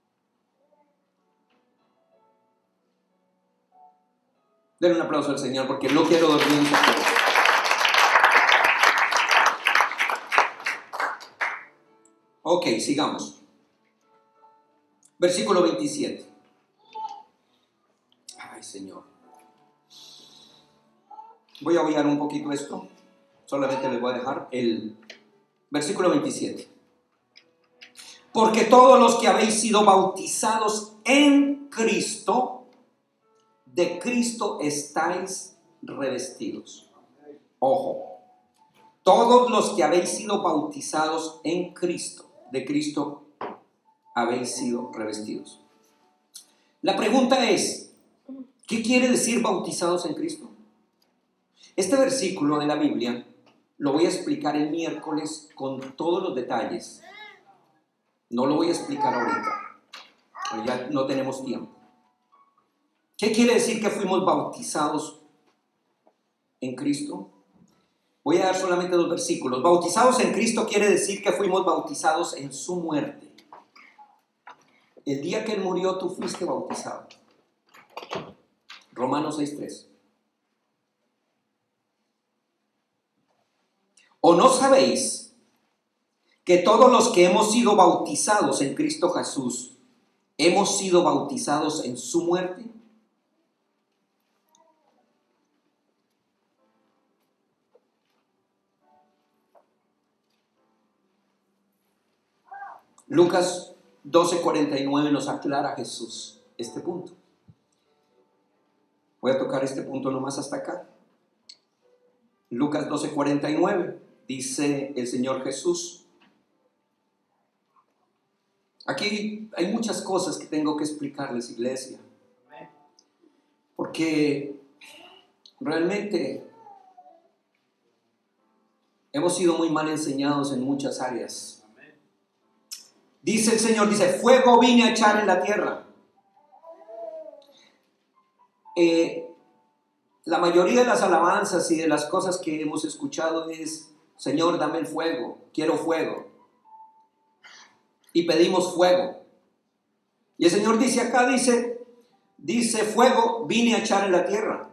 Denle un aplauso al Señor porque no quiero dormir. Ok, sigamos. Versículo veintisiete. Ay, Señor. Voy a obviar un poquito esto. Solamente les voy a dejar el versículo veintisiete. Porque todos los que habéis sido bautizados en Cristo, de Cristo estáis revestidos. Ojo. Todos los que habéis sido bautizados en Cristo, de Cristo habéis sido revestidos. La pregunta es, ¿qué quiere decir bautizados en Cristo? Este versículo de la Biblia lo voy a explicar el miércoles con todos los detalles. No lo voy a explicar ahorita, ya no tenemos tiempo. ¿Qué quiere decir que fuimos bautizados en Cristo? Voy a dar solamente dos versículos. Bautizados en Cristo quiere decir que fuimos bautizados en su muerte. El día que Él murió, tú fuiste bautizado. Romanos seis tres. ¿O no sabéis que todos los que hemos sido bautizados en Cristo Jesús, hemos sido bautizados en su muerte? Lucas doce cuarenta y nueve nos aclara Jesús este punto. Voy a tocar este punto nomás hasta acá. Lucas doce cuarenta y nueve dice el Señor Jesús. Aquí hay muchas cosas que tengo que explicarles, iglesia, porque realmente hemos sido muy mal enseñados en muchas áreas. Dice el Señor, dice, fuego vine a echar en la tierra. Eh, la mayoría de las alabanzas y de las cosas que hemos escuchado es, Señor, dame el fuego, quiero fuego. Y pedimos fuego. Y el Señor dice acá, dice, dice, fuego vine a echar en la tierra.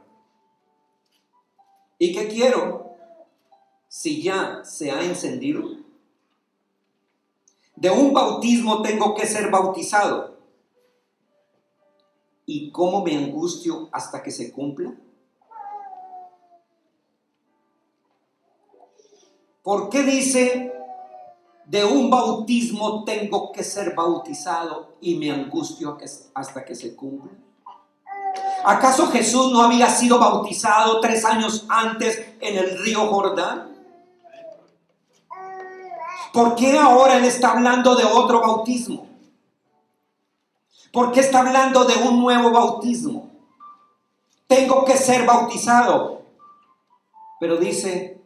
¿Y qué quiero? Si ya se ha encendido. De un bautismo tengo que ser bautizado. ¿Y cómo me angustio hasta que se cumpla? ¿Por qué dice, de un bautismo tengo que ser bautizado y me angustio hasta que se cumpla? ¿Acaso Jesús no había sido bautizado tres años antes en el río Jordán? ¿Por qué ahora Él está hablando de otro bautismo? ¿Por qué está hablando de un nuevo bautismo? Tengo que ser bautizado. Pero dice,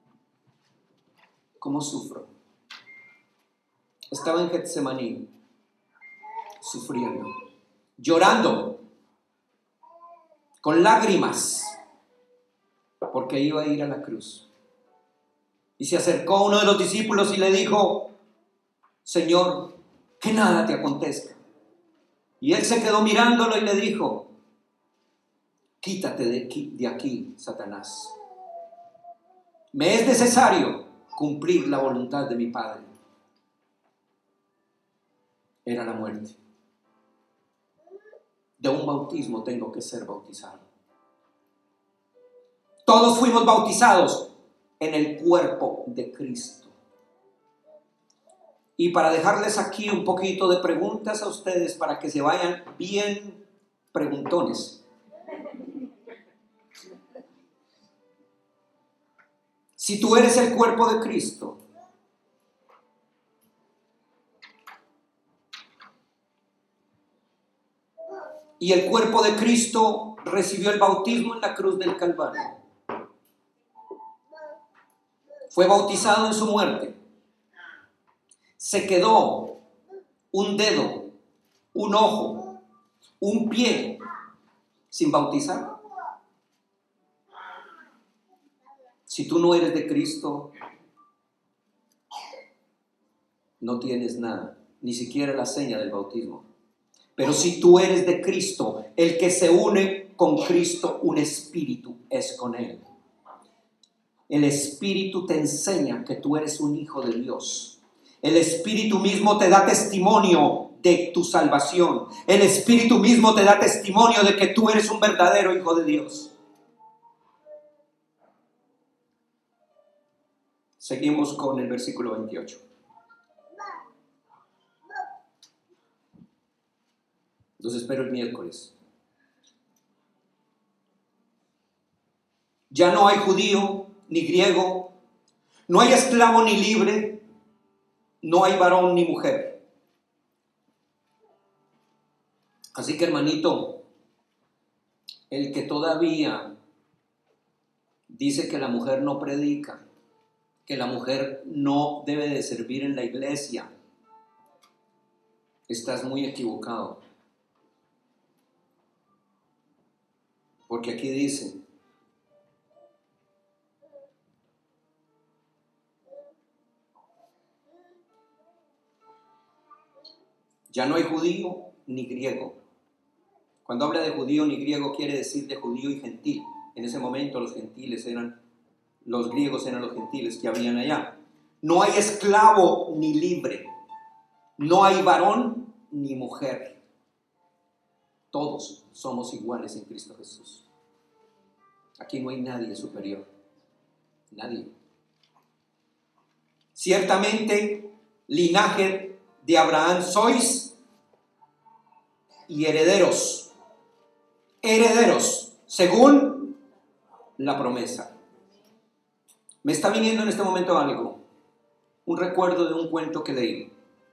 ¿cómo sufro? Estaba en Getsemaní, sufriendo, llorando, con lágrimas, porque iba a ir a la cruz. Y se acercó uno de los discípulos y le dijo, Señor, que nada te acontezca. Y él se quedó mirándolo y le dijo: quítate de aquí, de aquí, Satanás. Me es necesario cumplir la voluntad de mi Padre. Era la muerte. De un bautismo tengo que ser bautizado. Todos fuimos bautizados en el cuerpo de Cristo. Y para dejarles aquí un poquito de preguntas a ustedes, para que se vayan bien preguntones. Si tú eres el cuerpo de Cristo, y el cuerpo de Cristo recibió el bautismo en la cruz del Calvario, fue bautizado en su muerte, se quedó un dedo, un ojo, un pie sin bautizar. Si tú no eres de Cristo, no tienes nada, ni siquiera la seña del bautismo. Pero si tú eres de Cristo, el que se une con Cristo, un espíritu es con Él. El Espíritu te enseña que tú eres un hijo de Dios. El Espíritu mismo te da testimonio de tu salvación. El Espíritu mismo te da testimonio de que tú eres un verdadero hijo de Dios. Seguimos con el versículo veintiocho. Los espero el miércoles. Ya no hay judío ni griego, no hay esclavo ni libre, no hay varón ni mujer. Así que, hermanito, el que todavía dice que la mujer no predica, que la mujer no debe de servir en la iglesia, estás muy equivocado. Porque aquí dice: ya no hay judío ni griego. Cuando habla de judío ni griego, quiere decir de judío y gentil. En ese momento los gentiles eran, los griegos eran los gentiles que habían allá. No hay esclavo ni libre. No hay varón ni mujer. Todos somos iguales en Cristo Jesús. Aquí no hay nadie superior. Nadie. Ciertamente, linaje de Abraham sois y herederos. Herederos, según la promesa. Me está viniendo en este momento algo. Un recuerdo de un cuento que leí.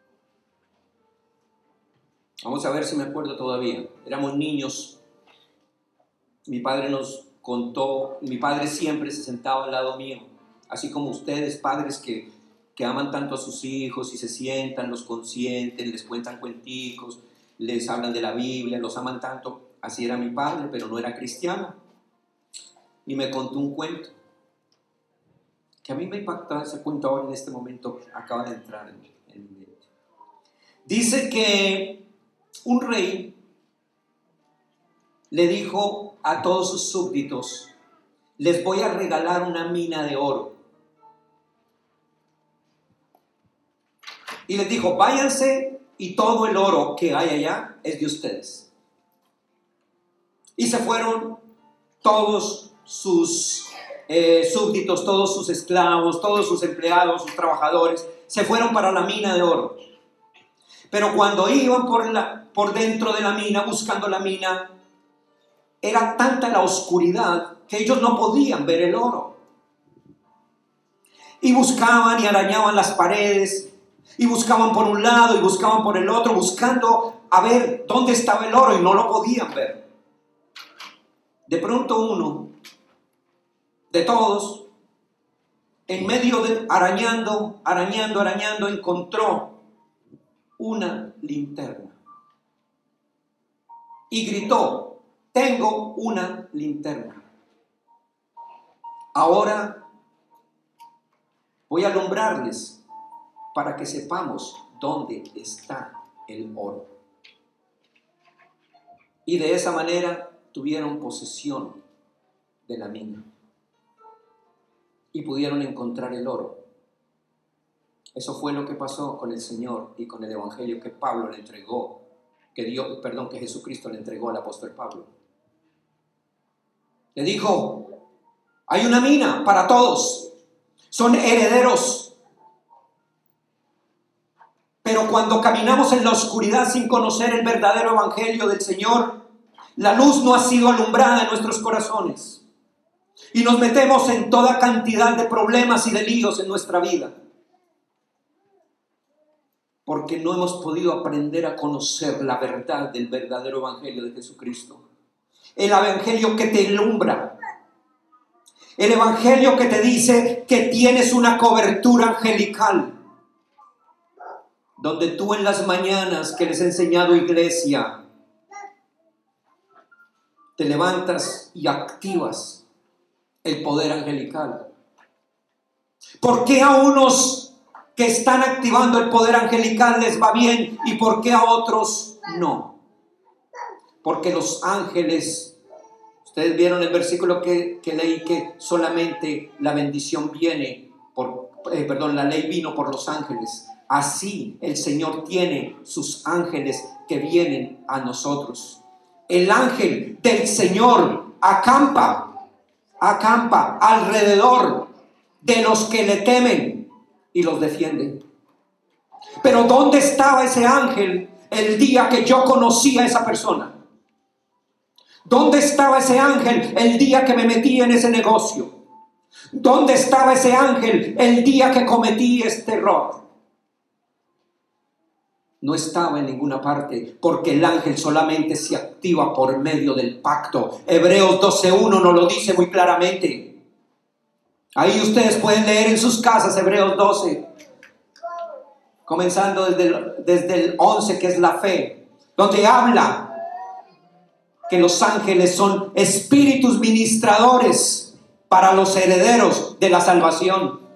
Vamos a ver si me acuerdo todavía. Éramos niños. Mi padre nos contó, mi padre siempre se sentaba al lado mío, así como ustedes, padres que, que aman tanto a sus hijos y se sientan, los consienten, les cuentan cuenticos, les hablan de la Biblia, los aman tanto. Así era mi padre, pero no era cristiano. Y me contó un cuento que a mí me impactó. Ese cuento ahora en este momento acaba de entrar en, en mi mente. Dice que un rey le dijo a todos sus súbditos: les voy a regalar una mina de oro. Y les dijo: váyanse y todo el oro que hay allá es de ustedes. Y se fueron todos sus eh, súbditos, todos sus esclavos, todos sus empleados, sus trabajadores, se fueron para la mina de oro. Pero cuando iban por, la, por dentro de la mina, buscando la mina, era tanta la oscuridad que ellos no podían ver el oro. Y buscaban y arañaban las paredes, y buscaban por un lado y buscaban por el otro, buscando a ver dónde estaba el oro, y no lo podían ver. De pronto uno de todos, en medio de arañando, arañando, arañando, encontró una linterna y gritó: tengo una linterna. Ahora voy a alumbrarles para que sepamos ¿dónde está el oro? Y de esa manera tuvieron posesión de la mina y pudieron encontrar el oro. Eso fue lo que pasó con el Señor y con el evangelio que Pablo le entregó, que Dios, perdón, que Jesucristo le entregó al apóstol Pablo. Le dijo: hay una mina para todos, son herederos. Pero cuando caminamos en la oscuridad sin conocer el verdadero evangelio del Señor, la luz no ha sido alumbrada en nuestros corazones y nos metemos en toda cantidad de problemas y de líos en nuestra vida, porque no hemos podido aprender a conocer la verdad del verdadero evangelio de Jesucristo. El evangelio que te alumbra, el evangelio que te dice que tienes una cobertura angelical, donde tú en las mañanas que les he enseñado, iglesia, te levantas y activas el poder angelical. ¿Por qué a unos que están activando el poder angelical les va bien y por qué a otros no? Porque los ángeles, ustedes vieron el versículo que, que leí, que solamente la bendición viene por, eh, perdón, la ley vino por los ángeles. Así el Señor tiene sus ángeles que vienen a nosotros. El ángel del Señor acampa, acampa alrededor de los que le temen y los defiende. Pero ¿dónde estaba ese ángel el día que yo conocí a esa persona? ¿Dónde estaba ese ángel el día que me metí en ese negocio? ¿Dónde estaba ese ángel el día que cometí este error? No estaba en ninguna parte, porque el ángel solamente se activa por medio del pacto. Hebreos doce uno nos lo dice muy claramente. Ahí ustedes pueden leer en sus casas Hebreos doce, comenzando desde el, desde el once, que es la fe, donde habla que los ángeles son espíritus ministradores para los herederos de la salvación.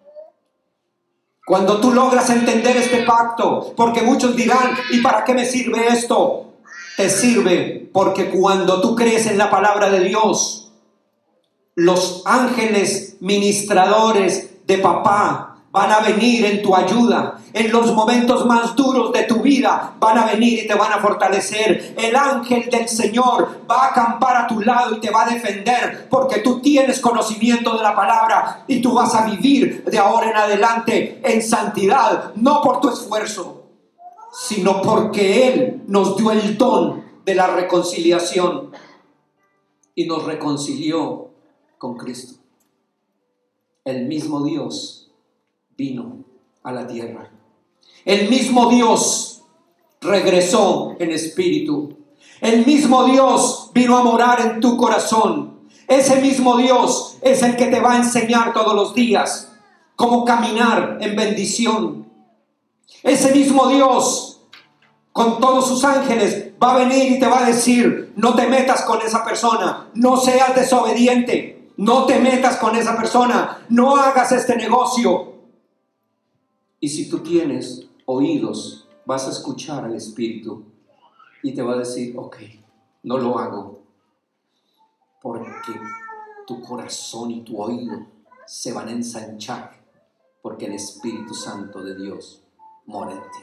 Cuando tú logras entender este pacto, porque muchos dirán: ¿y para qué me sirve esto? Te sirve porque cuando tú crees en la palabra de Dios, los ángeles ministradores de papá van a venir en tu ayuda. En los momentos más duros de tu vida van a venir y te van a fortalecer. El ángel del Señor va a acampar a tu lado y te va a defender, porque tú tienes conocimiento de la palabra y tú vas a vivir de ahora en adelante en santidad, no por tu esfuerzo, sino porque Él nos dio el don de la reconciliación y nos reconcilió con Cristo. El mismo Dios vino a la tierra. El mismo Dios regresó en espíritu. El mismo Dios vino a morar en tu corazón. Ese mismo Dios es el que te va a enseñar todos los días cómo caminar en bendición. Ese mismo Dios, con todos sus ángeles, va a venir y te va a decir: no te metas con esa persona, no seas desobediente, no te metas con esa persona, no hagas este negocio. Y si tú tienes oídos, vas a escuchar al Espíritu y te va a decir: ok, no lo hago, porque tu corazón y tu oído se van a ensanchar, porque el Espíritu Santo de Dios mora en ti.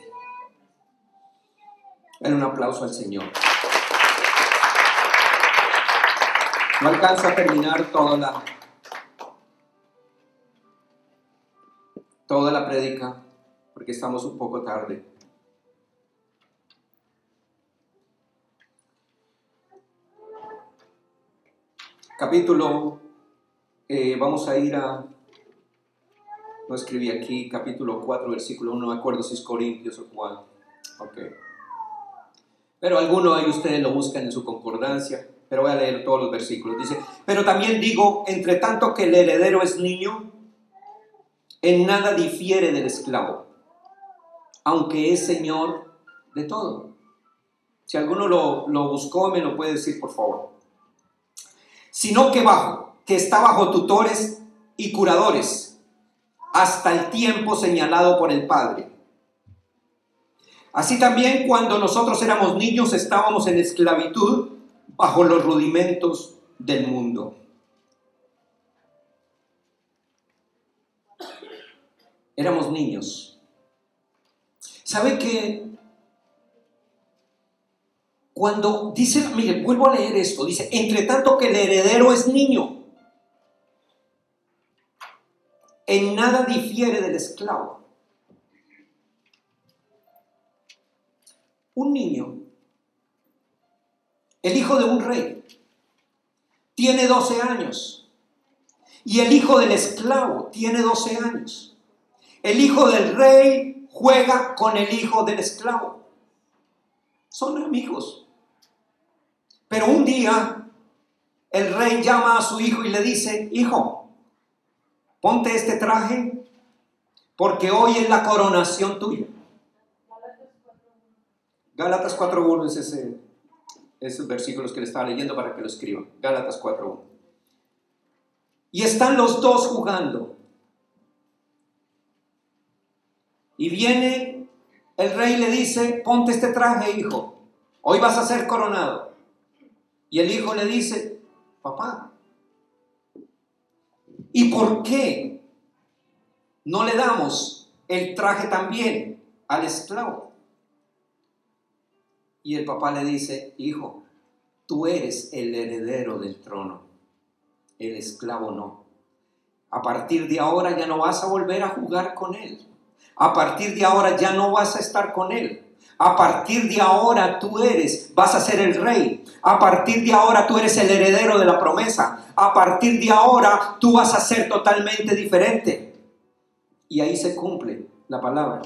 Dale un aplauso al Señor. No alcanzo a terminar toda la toda la prédica, porque estamos un poco tarde. Capítulo, eh, vamos a ir a, no escribí aquí, capítulo cuatro, versículo uno, no me acuerdo si es Corintios o cuál. Ok. Pero alguno de ustedes lo buscan en su concordancia, pero voy a leer todos los versículos. Dice: pero también digo, entre tanto que el heredero es niño, en nada difiere del esclavo, aunque es señor de todo. Si alguno lo, lo buscó, me lo puede decir, por favor. Sino que bajo, que está bajo tutores y curadores, hasta el tiempo señalado por el Padre. Así también cuando nosotros éramos niños estábamos en esclavitud bajo los rudimentos del mundo. Éramos niños. ¿Sabe qué? Cuando dice, mire, vuelvo a leer esto, dice, entre tanto que el heredero es niño, en nada difiere del esclavo. Un niño, el hijo de un rey, tiene doce años, y el hijo del esclavo tiene doce años. El hijo del rey juega con el hijo del esclavo. Son amigos. Pero un día el rey llama a su hijo y le dice, hijo, ponte este traje porque hoy es la coronación tuya. Gálatas cuatro uno es ese, esos versículos que le estaba leyendo para que lo escriban. Gálatas cuatro uno. Y están los dos jugando. Y viene el rey y le dice, ponte este traje, hijo, hoy vas a ser coronado. Y el hijo le dice, papá, ¿y por qué no le damos el traje también al esclavo? Y el papá le dice, hijo, tú eres el heredero del trono, el esclavo no. A partir de ahora ya no vas a volver a jugar con él. A partir de ahora ya no vas a estar con él. A partir de ahora tú eres, vas a ser el rey. A partir de ahora tú eres el heredero de la promesa. A partir de ahora tú vas a ser totalmente diferente. Y ahí se cumple la palabra.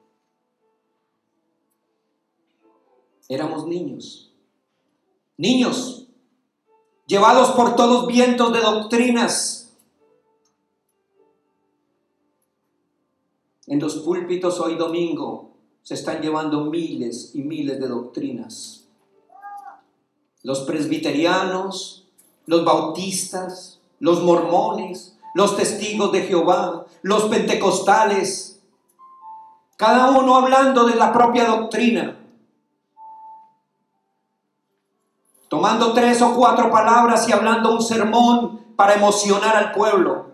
Éramos niños. Niños, llevados por todos vientos de doctrinas. En los púlpitos hoy domingo se están llevando miles y miles de doctrinas. Los presbiterianos, los bautistas, los mormones, los testigos de Jehová, los pentecostales, cada uno hablando de la propia doctrina, tomando tres o cuatro palabras y hablando un sermón para emocionar al pueblo.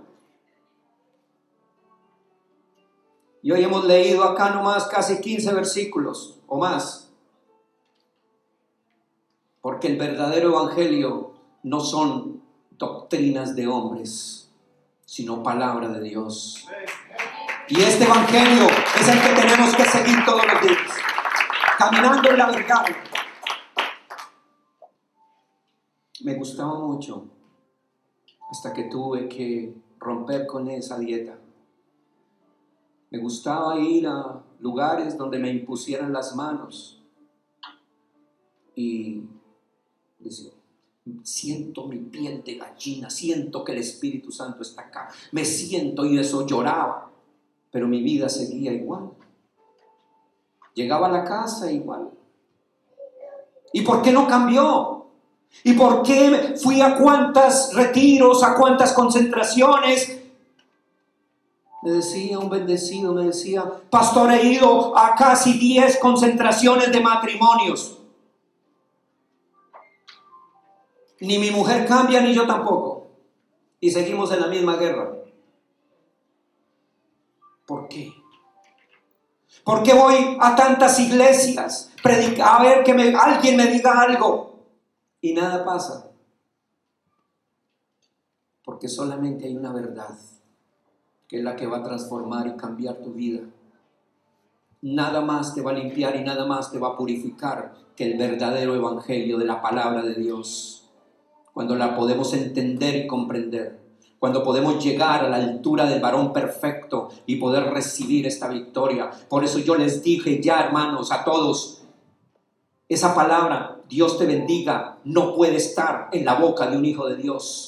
Y hoy hemos leído acá nomás casi quince versículos o más. Porque el verdadero evangelio no son doctrinas de hombres, sino palabra de Dios. Y este evangelio es el que tenemos que seguir todos los días, caminando en la verdad. Me gustaba mucho hasta que tuve que romper con esa dieta. Me gustaba ir a lugares donde me impusieran las manos y decía, siento mi piel de gallina, siento que el Espíritu Santo está acá, me siento, y eso lloraba, pero mi vida seguía igual. Llegaba a la casa igual. ¿Y por qué no cambió? ¿Y por qué fui a cuántos retiros, a cuántas concentraciones? Me decía un bendecido, me decía, pastor, he ido a casi diez concentraciones de matrimonios. Ni mi mujer cambia, ni yo tampoco. Y seguimos en la misma guerra. ¿Por qué? ¿Por qué voy a tantas iglesias? Predica, a ver que me, alguien me diga algo. Y nada pasa. Porque solamente hay una verdad, que es la que va a transformar y cambiar tu vida. Nada más te va a limpiar y nada más te va a purificar que el verdadero evangelio de la palabra de Dios. Cuando la podemos entender y comprender, cuando podemos llegar a la altura del varón perfecto y poder recibir esta victoria. Por eso yo les dije ya, hermanos, a todos, esa palabra, Dios te bendiga, no puede estar en la boca de un hijo de Dios.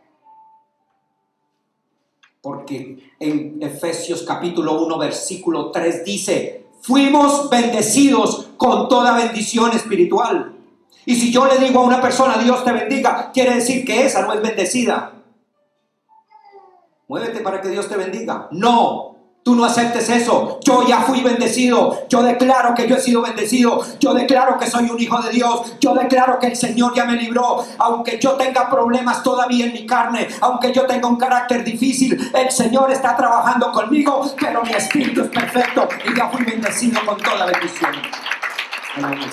Porque en Efesios capítulo uno versículo tres dice, fuimos bendecidos con toda bendición espiritual. Y si yo le digo a una persona, Dios te bendiga, quiere decir que esa no es bendecida. Muévete para que Dios te bendiga. No, Tú no aceptes eso. Yo ya fui bendecido. Yo declaro que yo he sido bendecido. Yo declaro que soy un hijo de Dios. Yo declaro que el Señor ya me libró. Aunque yo tenga problemas todavía en mi carne, aunque yo tenga un carácter difícil, el Señor está trabajando conmigo, pero mi espíritu es perfecto y ya fui bendecido con toda bendición. Amén.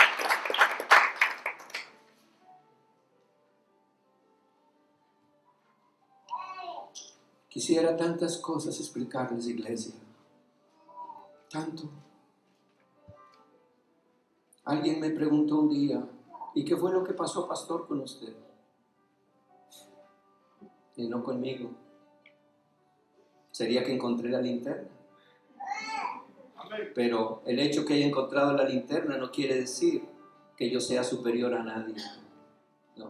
Quisiera tantas cosas explicarles, iglesia. Tanto. Alguien me preguntó un día, ¿y qué fue lo que pasó, pastor, con usted? Y no conmigo. Sería que encontré la linterna. Pero el hecho que haya encontrado la linterna no quiere decir que yo sea superior a nadie. No.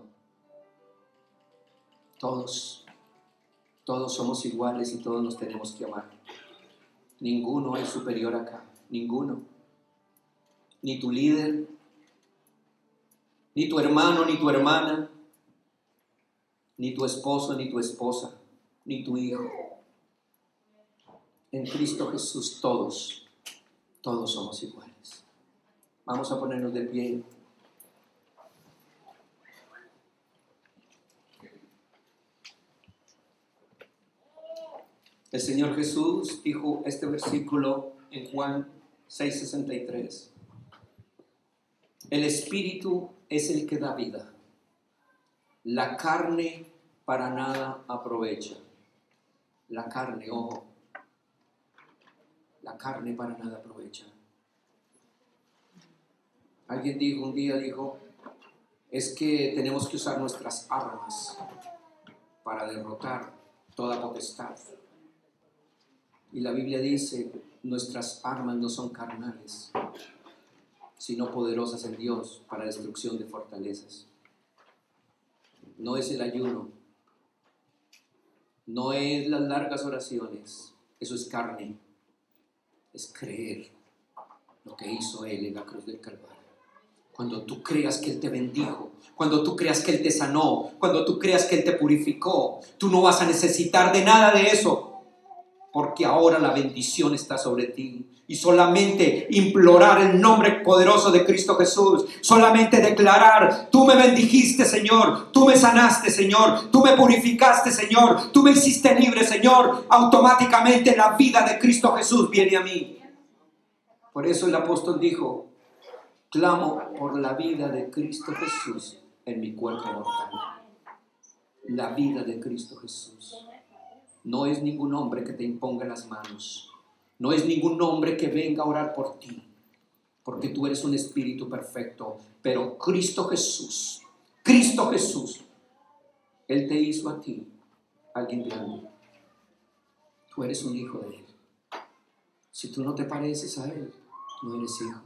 Todos. Todos somos iguales y todos nos tenemos que amar. Ninguno es superior acá, ninguno. Ni tu líder, ni tu hermano, ni tu hermana, ni tu esposo, ni tu esposa, ni tu hijo. En Cristo Jesús todos, todos somos iguales. Vamos a ponernos de pie. El Señor Jesús dijo este versículo en Juan seis sesenta y tres. El Espíritu es el que da vida. La carne para nada aprovecha. La carne, ojo. La carne para nada aprovecha. Alguien dijo un día, dijo, es que tenemos que usar nuestras armas para derrotar toda potestad. Y la Biblia dice, nuestras armas no son carnales, sino poderosas en Dios para destrucción de fortalezas. No es el ayuno, no es las largas oraciones, eso es carne, es creer lo que hizo Él en la cruz del Calvario. Cuando tú creas que Él te bendijo, cuando tú creas que Él te sanó, cuando tú creas que Él te purificó, tú no vas a necesitar de nada de eso. Porque ahora la bendición está sobre ti. Y solamente implorar el nombre poderoso de Cristo Jesús. Solamente declarar, tú me bendijiste, Señor. Tú me sanaste, Señor. Tú me purificaste, Señor. Tú me hiciste libre, Señor. Automáticamente la vida de Cristo Jesús viene a mí. Por eso el apóstol dijo, clamo por la vida de Cristo Jesús en mi cuerpo mortal. La vida de Cristo Jesús. No es ningún hombre que te imponga las manos. No es ningún hombre que venga a orar por ti. Porque tú eres un espíritu perfecto. Pero Cristo Jesús, Cristo Jesús, Él te hizo a ti alguien grande. Tú eres un hijo de Él. Si tú no te pareces a Él, no eres hijo.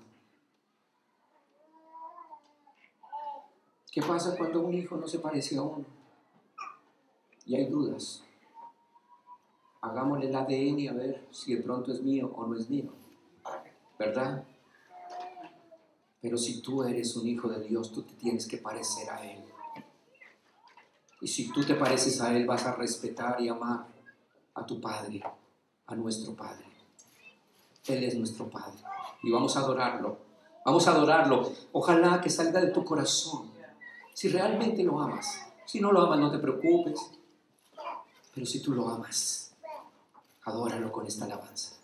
¿Qué pasa cuando un hijo no se parece a uno? Y hay dudas. Hagámosle el A D N a ver si de pronto es mío o no es mío, ¿verdad? Pero si tú eres un hijo de Dios, tú te tienes que parecer a Él. Y si tú te pareces a Él, vas a respetar y amar a tu Padre, a nuestro Padre. Él es nuestro Padre y vamos a adorarlo, vamos a adorarlo. Ojalá que salga de tu corazón, si realmente lo amas. Si no lo amas, no te preocupes, pero si tú lo amas, adóralo con esta alabanza.